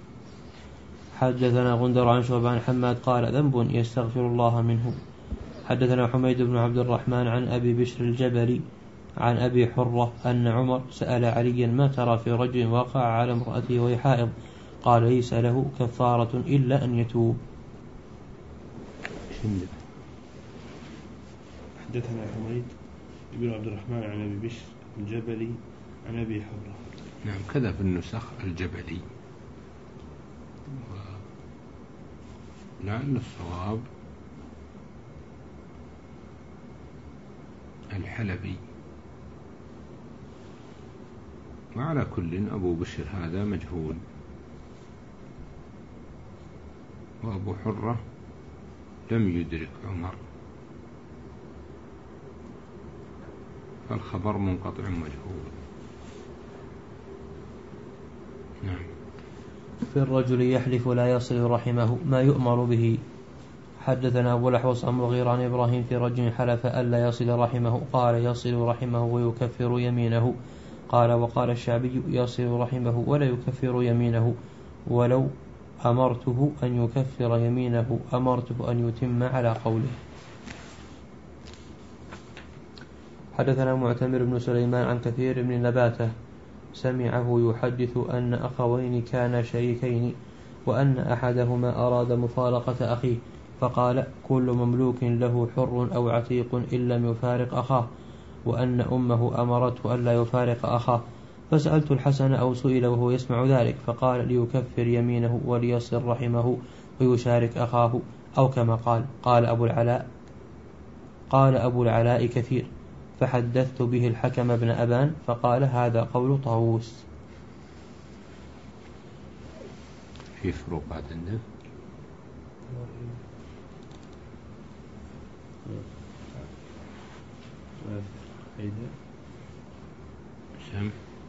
حدثنا غندر عن شعبة عن حماد قال ذنب يستغفر الله منه. حدثنا حميد بن عبد الرحمن عن أبي بشر الجبلي عن أبي حرة أن عمر سأل عليا ما ترى في رجل وقع على امرأته وهي حائض؟ قال ليس له كفارة إلا أن يتوب. حدثنا حميد بن عبد الرحمن عن أبي بشر الجبلي عن أبي حرة. نعم كذا في النسخ الجبلي، لعل الصواب الحلبي. وعلى كل أبو بشر هذا مجهول، وأبو حرة لم يدرك عمر، فالخبر منقطع مجهول. نعم. في الرجل يحلف لا يصل رحمه ما يؤمر به. حدثنا أبو الأحوص عن مغيرة عن إبراهيم في رجل حلف ألا يصل رحمه قال يصل رحمه ويكفر يمينه. قال وقال الشعبي يصل رحمه ولا يكفر يمينه، ولو أمرته أن يكفر يمينه أمرته أن يتم على قوله. حدثنا معتمر بن سليمان عن كثير بن نباتة سمعه يحدث أن أخوين كانا شريكين وأن أحدهما أراد مفارقة أخيه فقال كل مملوك له حر أو عتيق إن لم يفارق أخاه، وأن أمه أمرته ألا يفارق أخاه. فسألت الحسن أو سئل وهو يسمع ذلك فقال ليكفر يمينه وليصل رحمه ويشارك أخاه أو كما قال. قال أبو العلاء قال أبو العلاء كثير فحدثت به الحكم بن أبان فقال هذا قول طاووس. في فروقات عنده؟ سم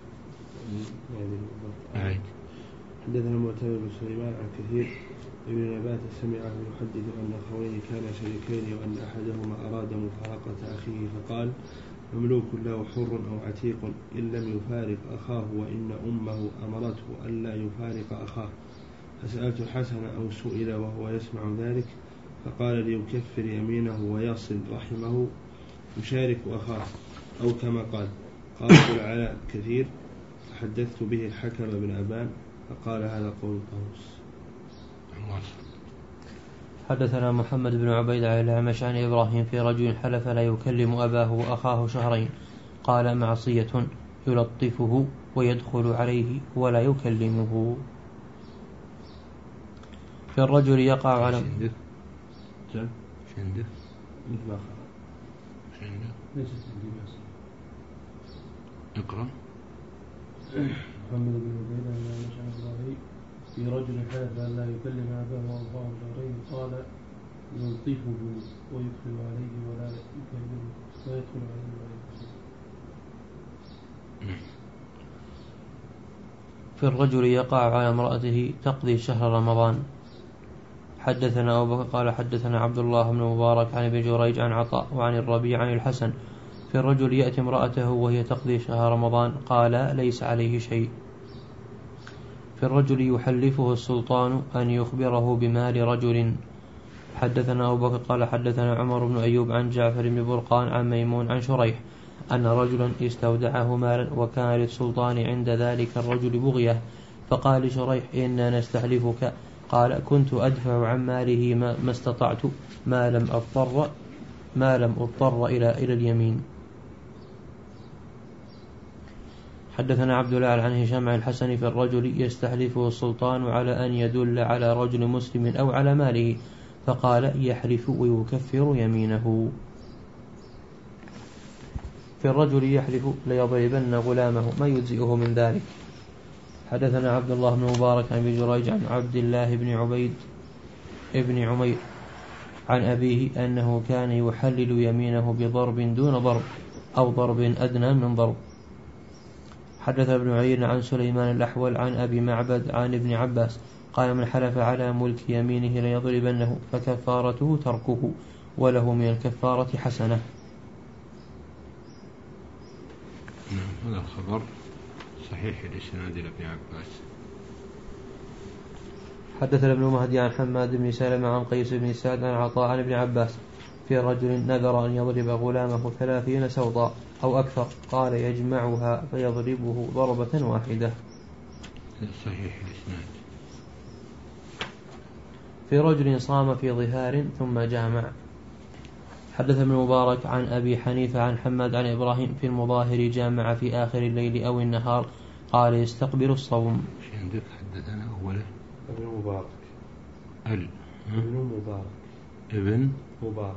أعيد. حدثنا معتمر بن سليمان عن كثير ابن نبات سمعه يحدث أن أخوين كانا شريكين وأن أحدهما أراد مفارقة أخيه فقال مملوك له حر أو عتيق إن لم يفارق أخاه وإن أمه أمرته ألا يفارق أخاه. فسألت الحسن أو سئل وهو يسمع ذلك فقال ليكفر يمينه ويصل رحمه يشارك أخاه أو كما قال. قال أبو العلاء كثير فحدثت به الحكم بن أبان فقال هذا قول طاووس. حدثنا محمد بن عبيد عن الأعمش عن إبراهيم في رجل حلف لا يكلم أباه وأخاه شهرين قال معصية يلطفه ويدخل عليه ولا يكلمه. في الرجل يقع على شندف شندف مثل ما شندف ليست عندي بأس. اقرأ. محمد بن عبيد عن الأعمش عن إبراهيم في رجل حلف أن لا يكلم أباه وأخاه شهرين قال يلطفه ويدخل عليه ولا يكلمه ويدخل عليه ولا يكلمه. في الرجل يقع على امرأته تقضي شهر رمضان. حدثنا أبو بكر قال حدثنا عبد الله بن مبارك عن ابن جريج عن عطاء وعن الربيع عن الحسن في الرجل يأتي امرأته وهي تقضي شهر رمضان قال ليس عليه شيء. في الرجل يحلفه السلطان أن يخبره بمال رجل. حدثنا أبو بكر قال حدثنا عمر بن أيوب عن جعفر بن برقان عن ميمون عن شريح أن رجلا استودعه مالا وكان للسلطان عند ذلك الرجل بغية فقال لشريح إنا نستحلفك. قال كنت أدفع عن ماله ما استطعت ما لم أضطر ما لم أضطر إلى إلى اليمين. حدثنا عبد الله عن هشام عن الحسن في الرجل يستحلفه السلطان على أن يدل على رجل مسلم أو على ماله فقال يحلف ويكفر يمينه. في الرجل يحلف ليضربن غلامه ما يجزئه من ذلك. حدثنا عبد الله بن مبارك عن ابن جريج عن عبد الله بن عبيد ابن عمير عن أبيه أنه كان يحلل يمينه بضرب دون ضرب أو ضرب أدنى من ضرب. حدث ابن عيينة عن سليمان الأحول عن أبي معبد عن ابن عباس قال من حلف على ملك يمينه ليضربنه فكفارته تركه وله من الكفارة حسنة. هذا الخبر صحيح الإسناد إلى ابن عباس. حدثنا ابن مهدي عن حماد بن سلمة عن قيس بن سعد عن عطاء عن ابن عباس في رجل نذر أن يضرب غلامه ثلاثين سوطا أو أكثر قال يجمعها فيضربه ضربة واحدة. صحيح الإسناد. في رجل صام في ظهار ثم جامع. حدث ابن المبارك عن أبي حنيفة عن حماد عن إبراهيم في المظاهر جامع في آخر الليل أو النهار قال يستقبل الصوم. ايش عندك؟ حدثنا أوله ابن مبارك ال ابن مبارك ابن مبارك.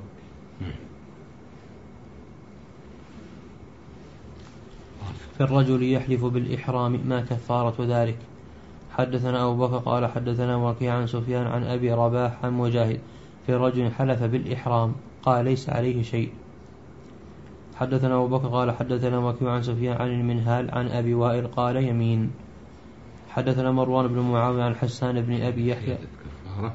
في الرجل يحلف بالإحرام ما كفارة ذلك. حدثنا أبو بكر قال حدثنا وكيع عن سفيان عن أبي رباح عن مجاهد في رجل حلف بالإحرام قال ليس عليه شيء. حدثنا أبو بكر قال حدثنا وكيع عن سفيان عن المنهال عن أبي وائل قال يمين. حدثنا مروان بن معاوية عن حسان بن أبي يحيى كفارة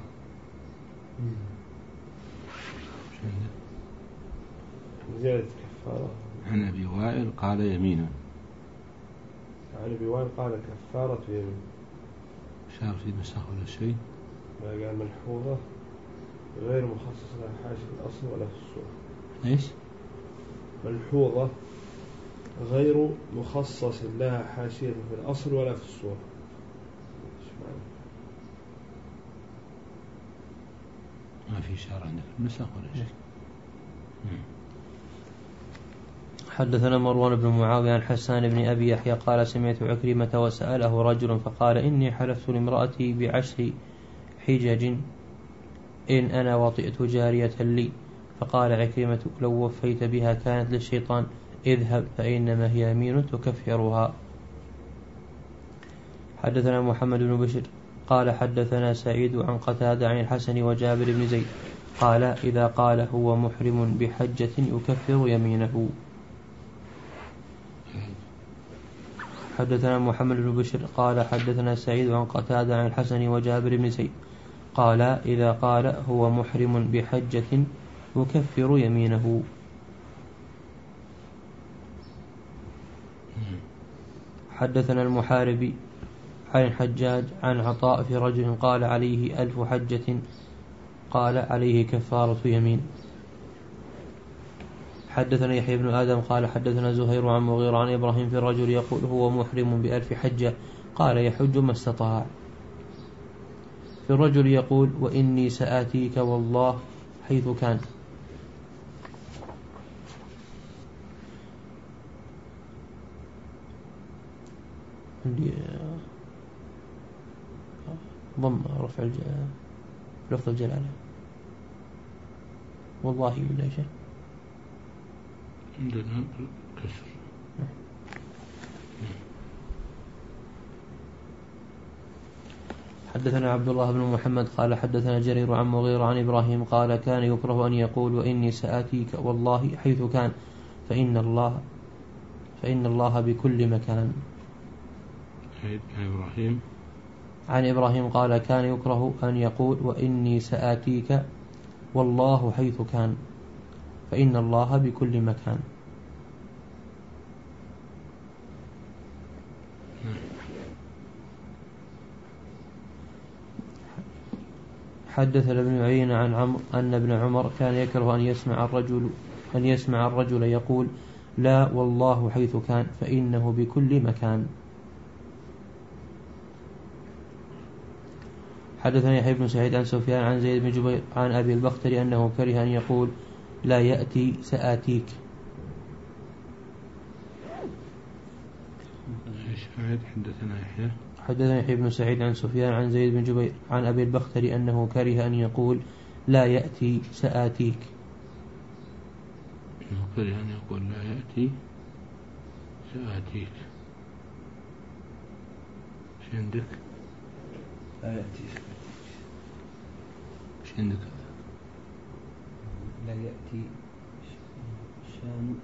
زيادة كفارة. عن أبي وائل قال يمين. عن أبي وائل قال كفارة يمين. شاف في نسخ ولا شيء؟ ما قال ملحوظة غير مخصصة لا حاشية في الأصل ولا في الصورة. إيش؟ ملحوظة غير مخصص لها حاشية في الأصل ولا في الصورة. ما في شارع عندك نسخ ولا شيء. حدثنا مروان بن معاوية عن حسان بن أبي يحيى قال سمعت عكرمة وسأله رجل فقال إني حلفت لامرأتي بعشر حجج إن أنا وطئت جارية لي. فقال عكرمة لو وفيت بها كانت للشيطان اذهب فإنما هي يمين تكفرها. حدثنا محمد بن بشر قال حدثنا سعيد عن قتادة عن الحسن وجابر بن زيد قال إذا قال هو محرم بحجة يكفر يمينه. حدثنا محمد بن بشر قال حدثنا سعيد عن قتادة عن الحسن وجابر بن زيد قال إذا قال هو محرم بحجة يكفر يمينه. حدثنا المحاربي عن الحجاج عن عطاء في رجل قال عليه ألف حجة قال عليه كفارة يمين. حدثنا يحيى بن آدم قال حدثنا زهير عن مغيرة عن إبراهيم في الرجل يقول هو محرم بألف حجة قال يحج ما استطاع. في الرجل يقول وإني سآتيك والله حيث كان. ضم رفع لفظ الجلالة والله ولا شيء عندنا كسر. حدثنا عبد الله بن محمد قال حدثنا جرير عن مغيرة عن إبراهيم قال كان يكره أن يقول وإني سآتيك والله حيث كان فإن الله فإن الله بكل مكان. عن إبراهيم عن إبراهيم قال كان يكره أن يقول وإني سآتيك والله حيث كان فإن الله بكل مكان. حدث ابن عيينة عن عمرو أن ابن عمر كان يكره أن يسمع الرجل أن يسمع الرجل يقول لا والله حيث كان فإنه بكل مكان. حدثني يحيى بن سعيد عن سفيان عن زيد بن جبير عن أبي البختري أنه كره أن يقول لا يأتي سآتيك. حدثنا يحيى حدثني يحيى بن سعيد عن سفيان عن زيد بن جبير عن أبي البختري أنه كره أن يقول لا يأتي سآتيك. أنه كره أن يقول لا يأتي سآتيك. ايش عندك؟ لا يأتي ايش عندك؟ لا يأتي شان.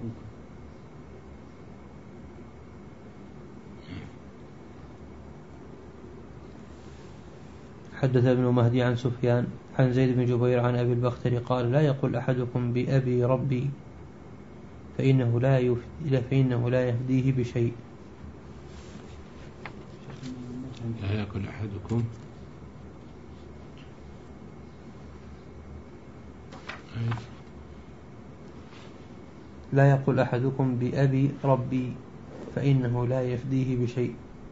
حدث ابن مهدي عن سفيان عن زيد بن جبير عن أبي البختري قال لا يقول أحدكم بأبي ربي فإنه لا يفدي فإنه لا يهديه بشيء. لا يأكل أحدكم لا يقول أحدكم بأبي ربي فإنه لا يفديه بشيء.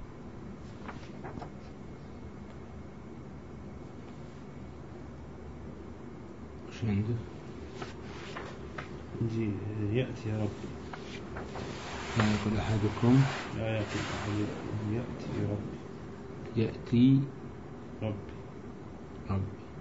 وش عنده؟ يجي يأتي ربي. لا يقول أحدكم لا يأتي أحدكم يأتي ربي. يأتي ربي. ربي.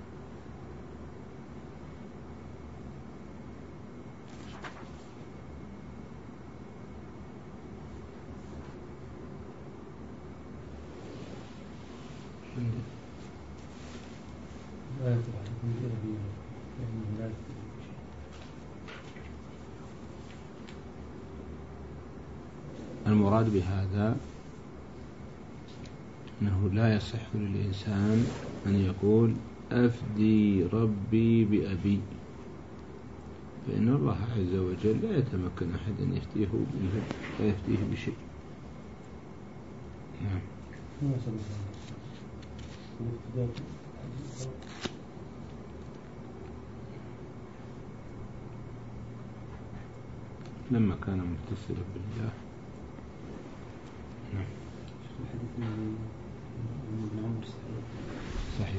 المراد بهذا أنه لا يصح للإنسان أن يقول أفدي ربي بأبي، فإن الله عز وجل لا يتمكن أحد أن يفتيه منه لا يفتيه بشيء. نعم. لما كان متصلا بالله. نعم. صحيح.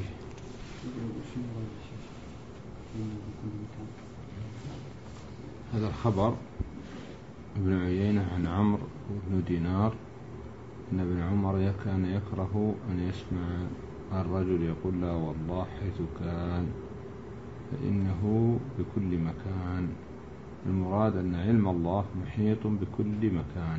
هذا الخبر ابن عيينة عن عمرو بن دينار أن ابن عمر كان يكره أن يسمع الرجل يقول لا والله حيث كان، فإنه بكل مكان. المراد أن علم الله محيط بكل مكان.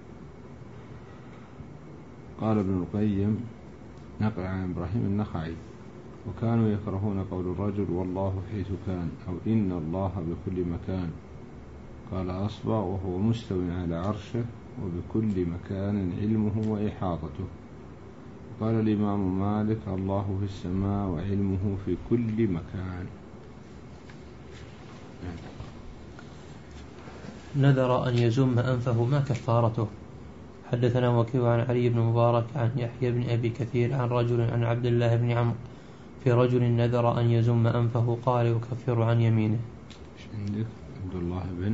قال ابن القيم نقل عن إبراهيم النخعي وكانوا يكرهون قول الرجل والله حيث كان أو إن الله بكل مكان. قال أصبع وهو مستو على عرشه وبكل مكان علمه وإحاطته. قال الإمام مالك الله في السماء وعلمه في كل مكان. نذر أن يزم أنفه ما كفارته. حدثنا وكيع عن علي بن مبارك عن يحيى بن أبي كثير عن رجل عن عبد الله بن عمرو في رجل نذر أن يزم أنفه قال يكفر عن يمينه. ايش عندك؟ عبد الله بن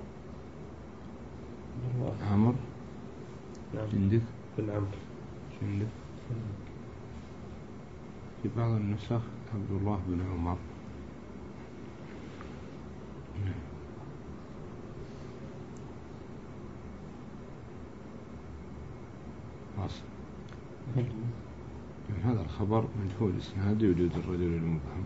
عمرو. نعم. عندك بن عمرو. ايش عندك؟ في بعض النسخ عبد الله بن عمر. من هذا الخبر مجهول إسناد وجود الرجل المبهم.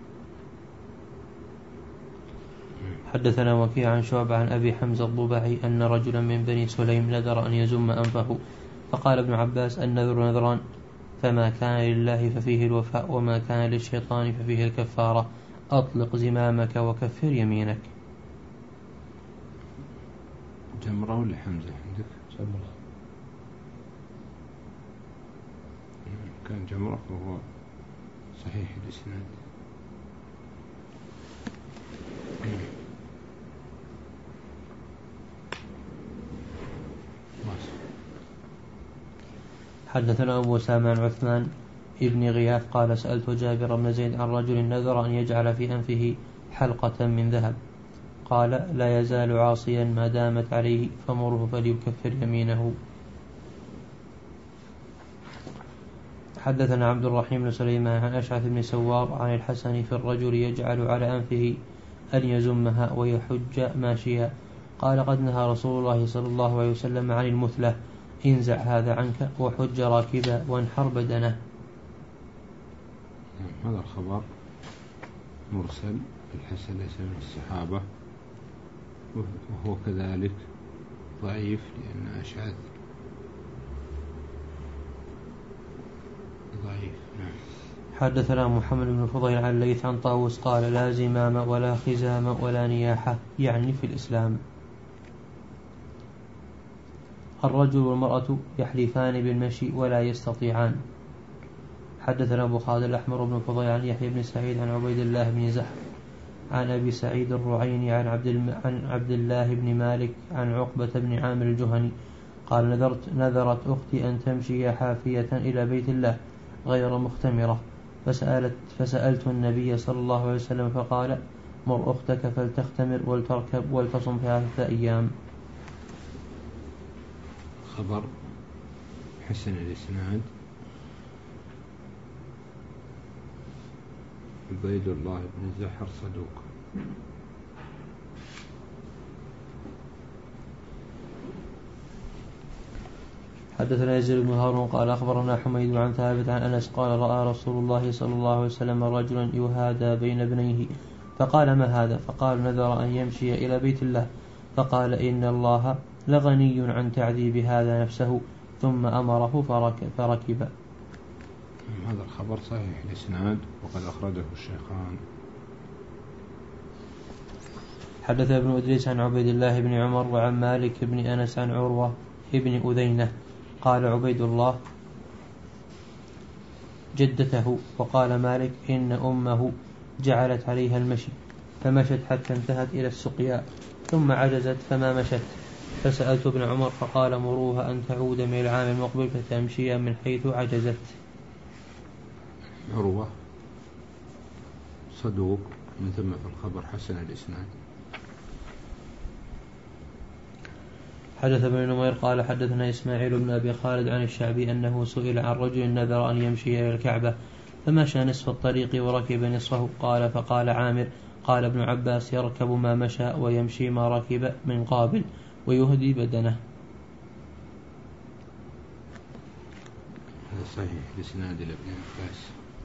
حدثنا وكيع عن شعبة عن أبي حمزة الضبعي أن رجلا من بني سليم نذر أن يزم أنفه فقال ابن عباس النذر نذران، فما كان لله ففيه الوفاء وما كان للشيطان ففيه الكفارة، أطلق زمامك وكفر يمينك. جمرة ولا حمزة عندك؟ جمرة. كان جمرة فهو صحيح الإسناد. حدثنا أبو أسامة عن عثمان ابن غياث قال سألت جابر بن زيد عن رجل نذر أن يجعل في أنفه حلقة من ذهب قال لا يزال عاصيا ما دامت عليه فمره فليكفر يمينه. حدثنا عبد الرحيم بن سليمان عن أشعث بن سوار عن الحسن في الرجل يجعل على أنفه أن يزمها ويحج ماشيا قال قد نهى رسول الله صلى الله عليه وسلم عن المثلة، انزع هذا عنك وحج راكبا وانحر بدنه. هذا الخبر مرسل، الحسن ليس من الصحابة وهو كذلك ضعيف لأن أشعث ضعيف. نعم. حدثنا محمد بن فضيل عن الليث عن طاووس قال لا زمام ولا خزام ولا نياحة يعني في الإسلام. الرجل والمرأة يحلفان بالمشي ولا يستطيعان. حدثنا أبو خالد الأحمر بن فضيل عن يحيى بن سعيد عن عبيد الله بن زحف عن أبي سعيد الرعيني عن عبد, الم... عن عبد الله بن مالك عن عقبة بن عامر الجهني قال نذرت, نذرت أختي أن تمشي حافية إلى بيت الله غير مختمرة فسألت فسألت النبي صلى الله عليه وسلم فقال مر أختك فلتختمر ولتركب ولتصم ثلاثة أيام. خبر حسن الإسناد. عبيد الله بن زحر صدوق. حدثنا يزيد بن هارون قال أخبرنا حميد عن ثابت عن أنس قال رأى رسول الله صلى الله عليه وسلم رجلا يهادى بين ابنيه فقال ما هذا؟ فقال نذر أن يمشي إلى بيت الله فقال إن الله لغني عن تعذيب هذا نفسه ثم أمره فركب, فركب. هذا الخبر صحيح الإسناد وقد أخرجه الشيخان. حدث ابن أدريس عن عبيد الله بن عمر وعن مالك بن أنس عن عروة ابن أذينة قال عبيد الله جدته وقال مالك إن أمه جعلت عليها المشي فمشت حتى انتهت إلى السقياء ثم عجزت فما مشت فسألت ابن عمر فقال مروها أن تعود من العام المقبل فتمشي من حيث عجزت. عروة صدوق من ثم في الخبر حسن الإسناد. حدث ابن نمير قال حدثنا إسماعيل بن أبي خالد عن الشعبي أنه سئل عن رجل نذر أن يمشي إلى الكعبة فمشى نصف الطريق وركب نصفه قال فقال عامر قال ابن عباس يركب ما مشى ويمشي ما ركب من قابل ويهدي بدنه. هذا صحيح بإسناد ابن عباس.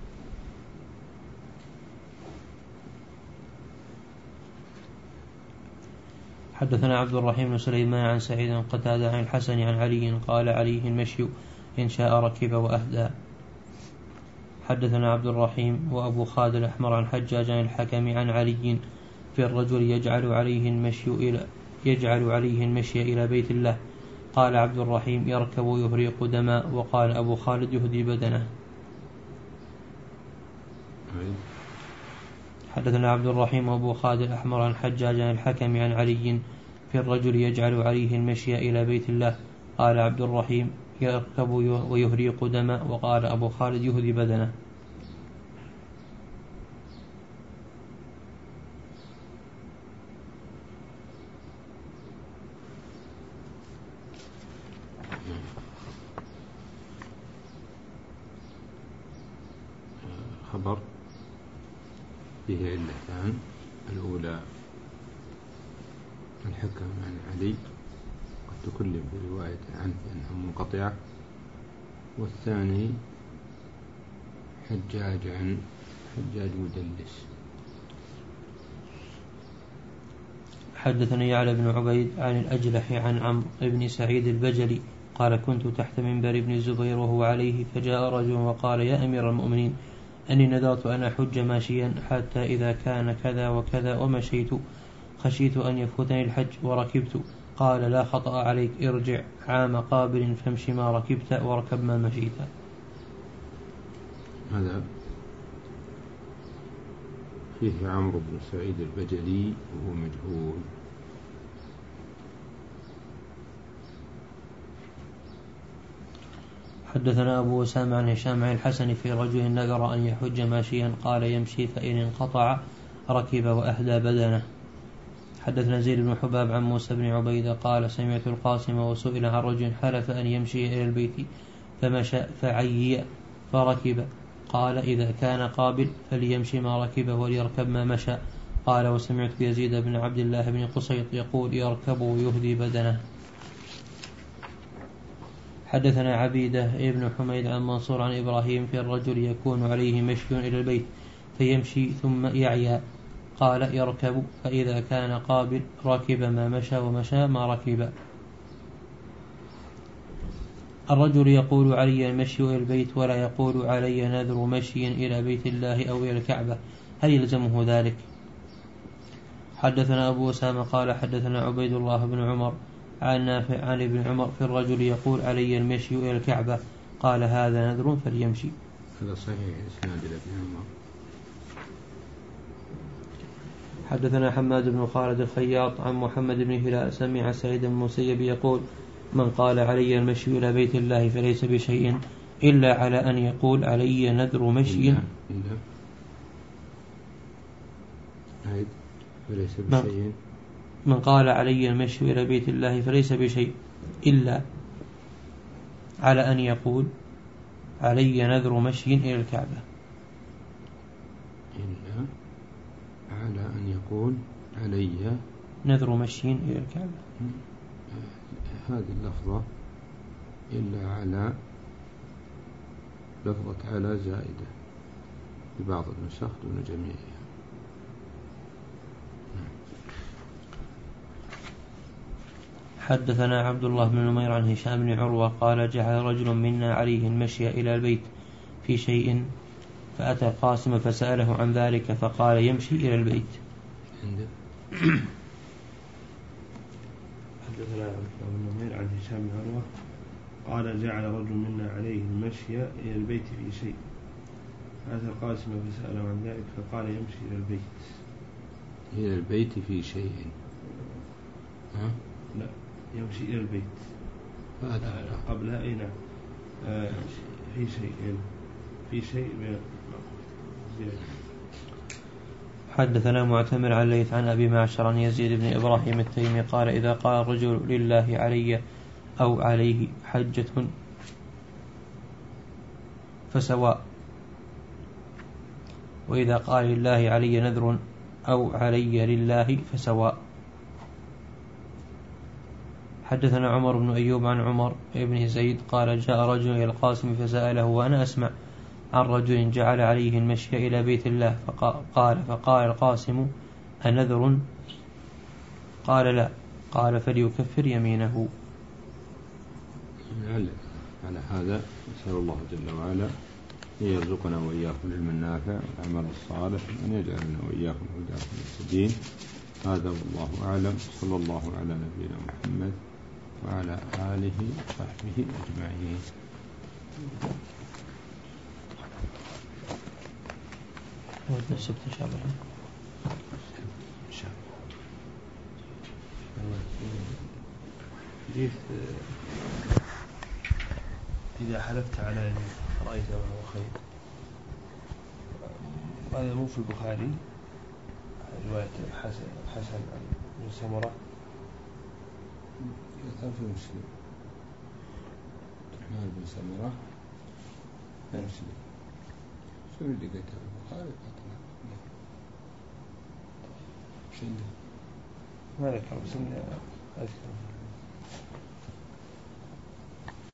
حدثنا عبد الرحيم بن سليمان عن سعيد قتادة عن الحسن عن علي قال عليه المشي إن شاء ركب وأهدى. حدثنا عبد الرحيم وأبو خالد الأحمر عن حجاج عن الحكم عن علي في الرجل يجعل عليه المشي إلى يجعل عليه المشي إلى بيت الله قال عبد الرحيم يركب يهريق دما وقال أبو خالد يهدي بدنه. حدثنا عبد الرحيم وأبو خالد الأحمر عن حجاج عن الحكم عن علي في الرجل يجعل عليه المشي إلى بيت الله قال عبد الرحيم يركب ويهريق دما وقال أبو خالد يهدي بدنه. خبر فيه علتان. الأولى الحكم عن علي قد تكلم برواية عنه أنها منقطعة، والثاني حجاج عن حجاج مدلس. حدثني يعلى بن عبيد عن الأجلح عن عمرو بن سعيد البجلي قال كنت تحت منبر ابن الزبير وهو عليه فجاء رجل وقال يا أمير المؤمنين أني نذرت أن أحج ماشيا حتى إذا كان كذا وكذا ومشيت خشيت أن يفوتني الحج وركبت. قال لا خطأ عليك ارجع عام قابل فامشي ما ركبت وركب ما مشيت. هذا فيه عمرو بن سعيد البجلي وهو مجهول. حدثنا أبو أسامة عن هشام عن الحسن في رجل نذر أن يحج ماشيا قال يمشي فإن انقطع ركب وأهدى بدنه. حدثنا زيد بن حباب عن موسى بن عبيدة قال سمعت القاسم وسئل عن رجل حلف أن يمشي إلى البيت فمشى فعيي فركب قال إذا كان قابل فليمشي ما ركبه وليركب ما مشى. قال وسمعت يزيد بن عبد الله بن قصيط يقول يركب ويهدي بدنه. حدثنا عبيدة ابن حميد عن منصور عن إبراهيم في الرجل يكون عليه مشي إلى البيت فيمشي ثم يعيا قال يركب فإذا كان قابل ركب ما مشى ومشى ما ركب. الرجل يقول علي المشي إلى البيت ولا يقول علي نذر مشي إلى بيت الله أو إلى الكعبة، هل يلزمه ذلك؟ حدثنا أبو أسامة قال حدثنا عبيد الله بن عمر عن نافع عن ابن عمر في الرجل يقول علي المشي إلى الكعبة قال هذا نذر فليمشي. هذا صحيح إسناد ابن عمر. حدثنا حماد بن خالد الخياط عن محمد بن هلال سمع سعيد بن المسيب يقول من قال علي المشي إلى بيت الله فليس بشيء إلا على أن يقول علي نذر مشي إلا إلا فليس بشيء من قال علي المشي إلى بيت الله فليس بشيء إلا على أن يقول علي نذر مشي إلى الكعبة إلا على أن يقول علي نذر مشي إلى الكعبة. هذه اللفظة إلا على لفظة على زائدة ببعض النسخ دون جميعها. حدثنا عبد الله بن نمير عن هشام بن عروة قال جعل رجل منا عليه المشي إلى البيت في شيء فأتى القاسم فسأله عن ذلك فقال يمشي إلى البيت. حدثنا عبد الله بن نمير عن هشام بن عروة قال جعل رجل منا عليه المشي إلى البيت في شيء فأتى القاسم فسأله عن ذلك فقال يمشي إلى البيت. إلى البيت في شيء ها؟ لا يمشي إلى البيت فأتى قبلها أي نعم آه في شيء في شيء من حدثنا معتمر عن ليث عن أبي معشر عن يزيد بن إبراهيم التيمي قال إذا قال الرجل لله علي أو عليه حجة فسواء وإذا قال لله علي نذر أو علي لله فسواء. حدثنا عمر بن أيوب عن عمر بن زيد قال جاء رجل إلى القاسم فسأله وأنا أسمع عن رجل جعل عليه المشي إلى بيت الله فقال فقال القاسم أنذر قال لا قال فليكفر يمينه. على هذا نسأل الله جل وعلا أن يرزقنا وإياكم العلم النافع والعمل الصالح وأن يجعلنا وإياكم هداة المهتدين. هذا والله أعلم. صلى الله على نبينا محمد وعلى آله وصحبه أجمعين. السبت إن شاء الله. إن شاء حديث إذا حلفت على يمين رأيت وهو خير هذا مو في البخاري رواية حسن حسن بن سمرة كان في مسلم الرحمن بن سمرة في مسلم شو اللي لقيته البخاري فاطمة شنو ما ذكر بس أذكر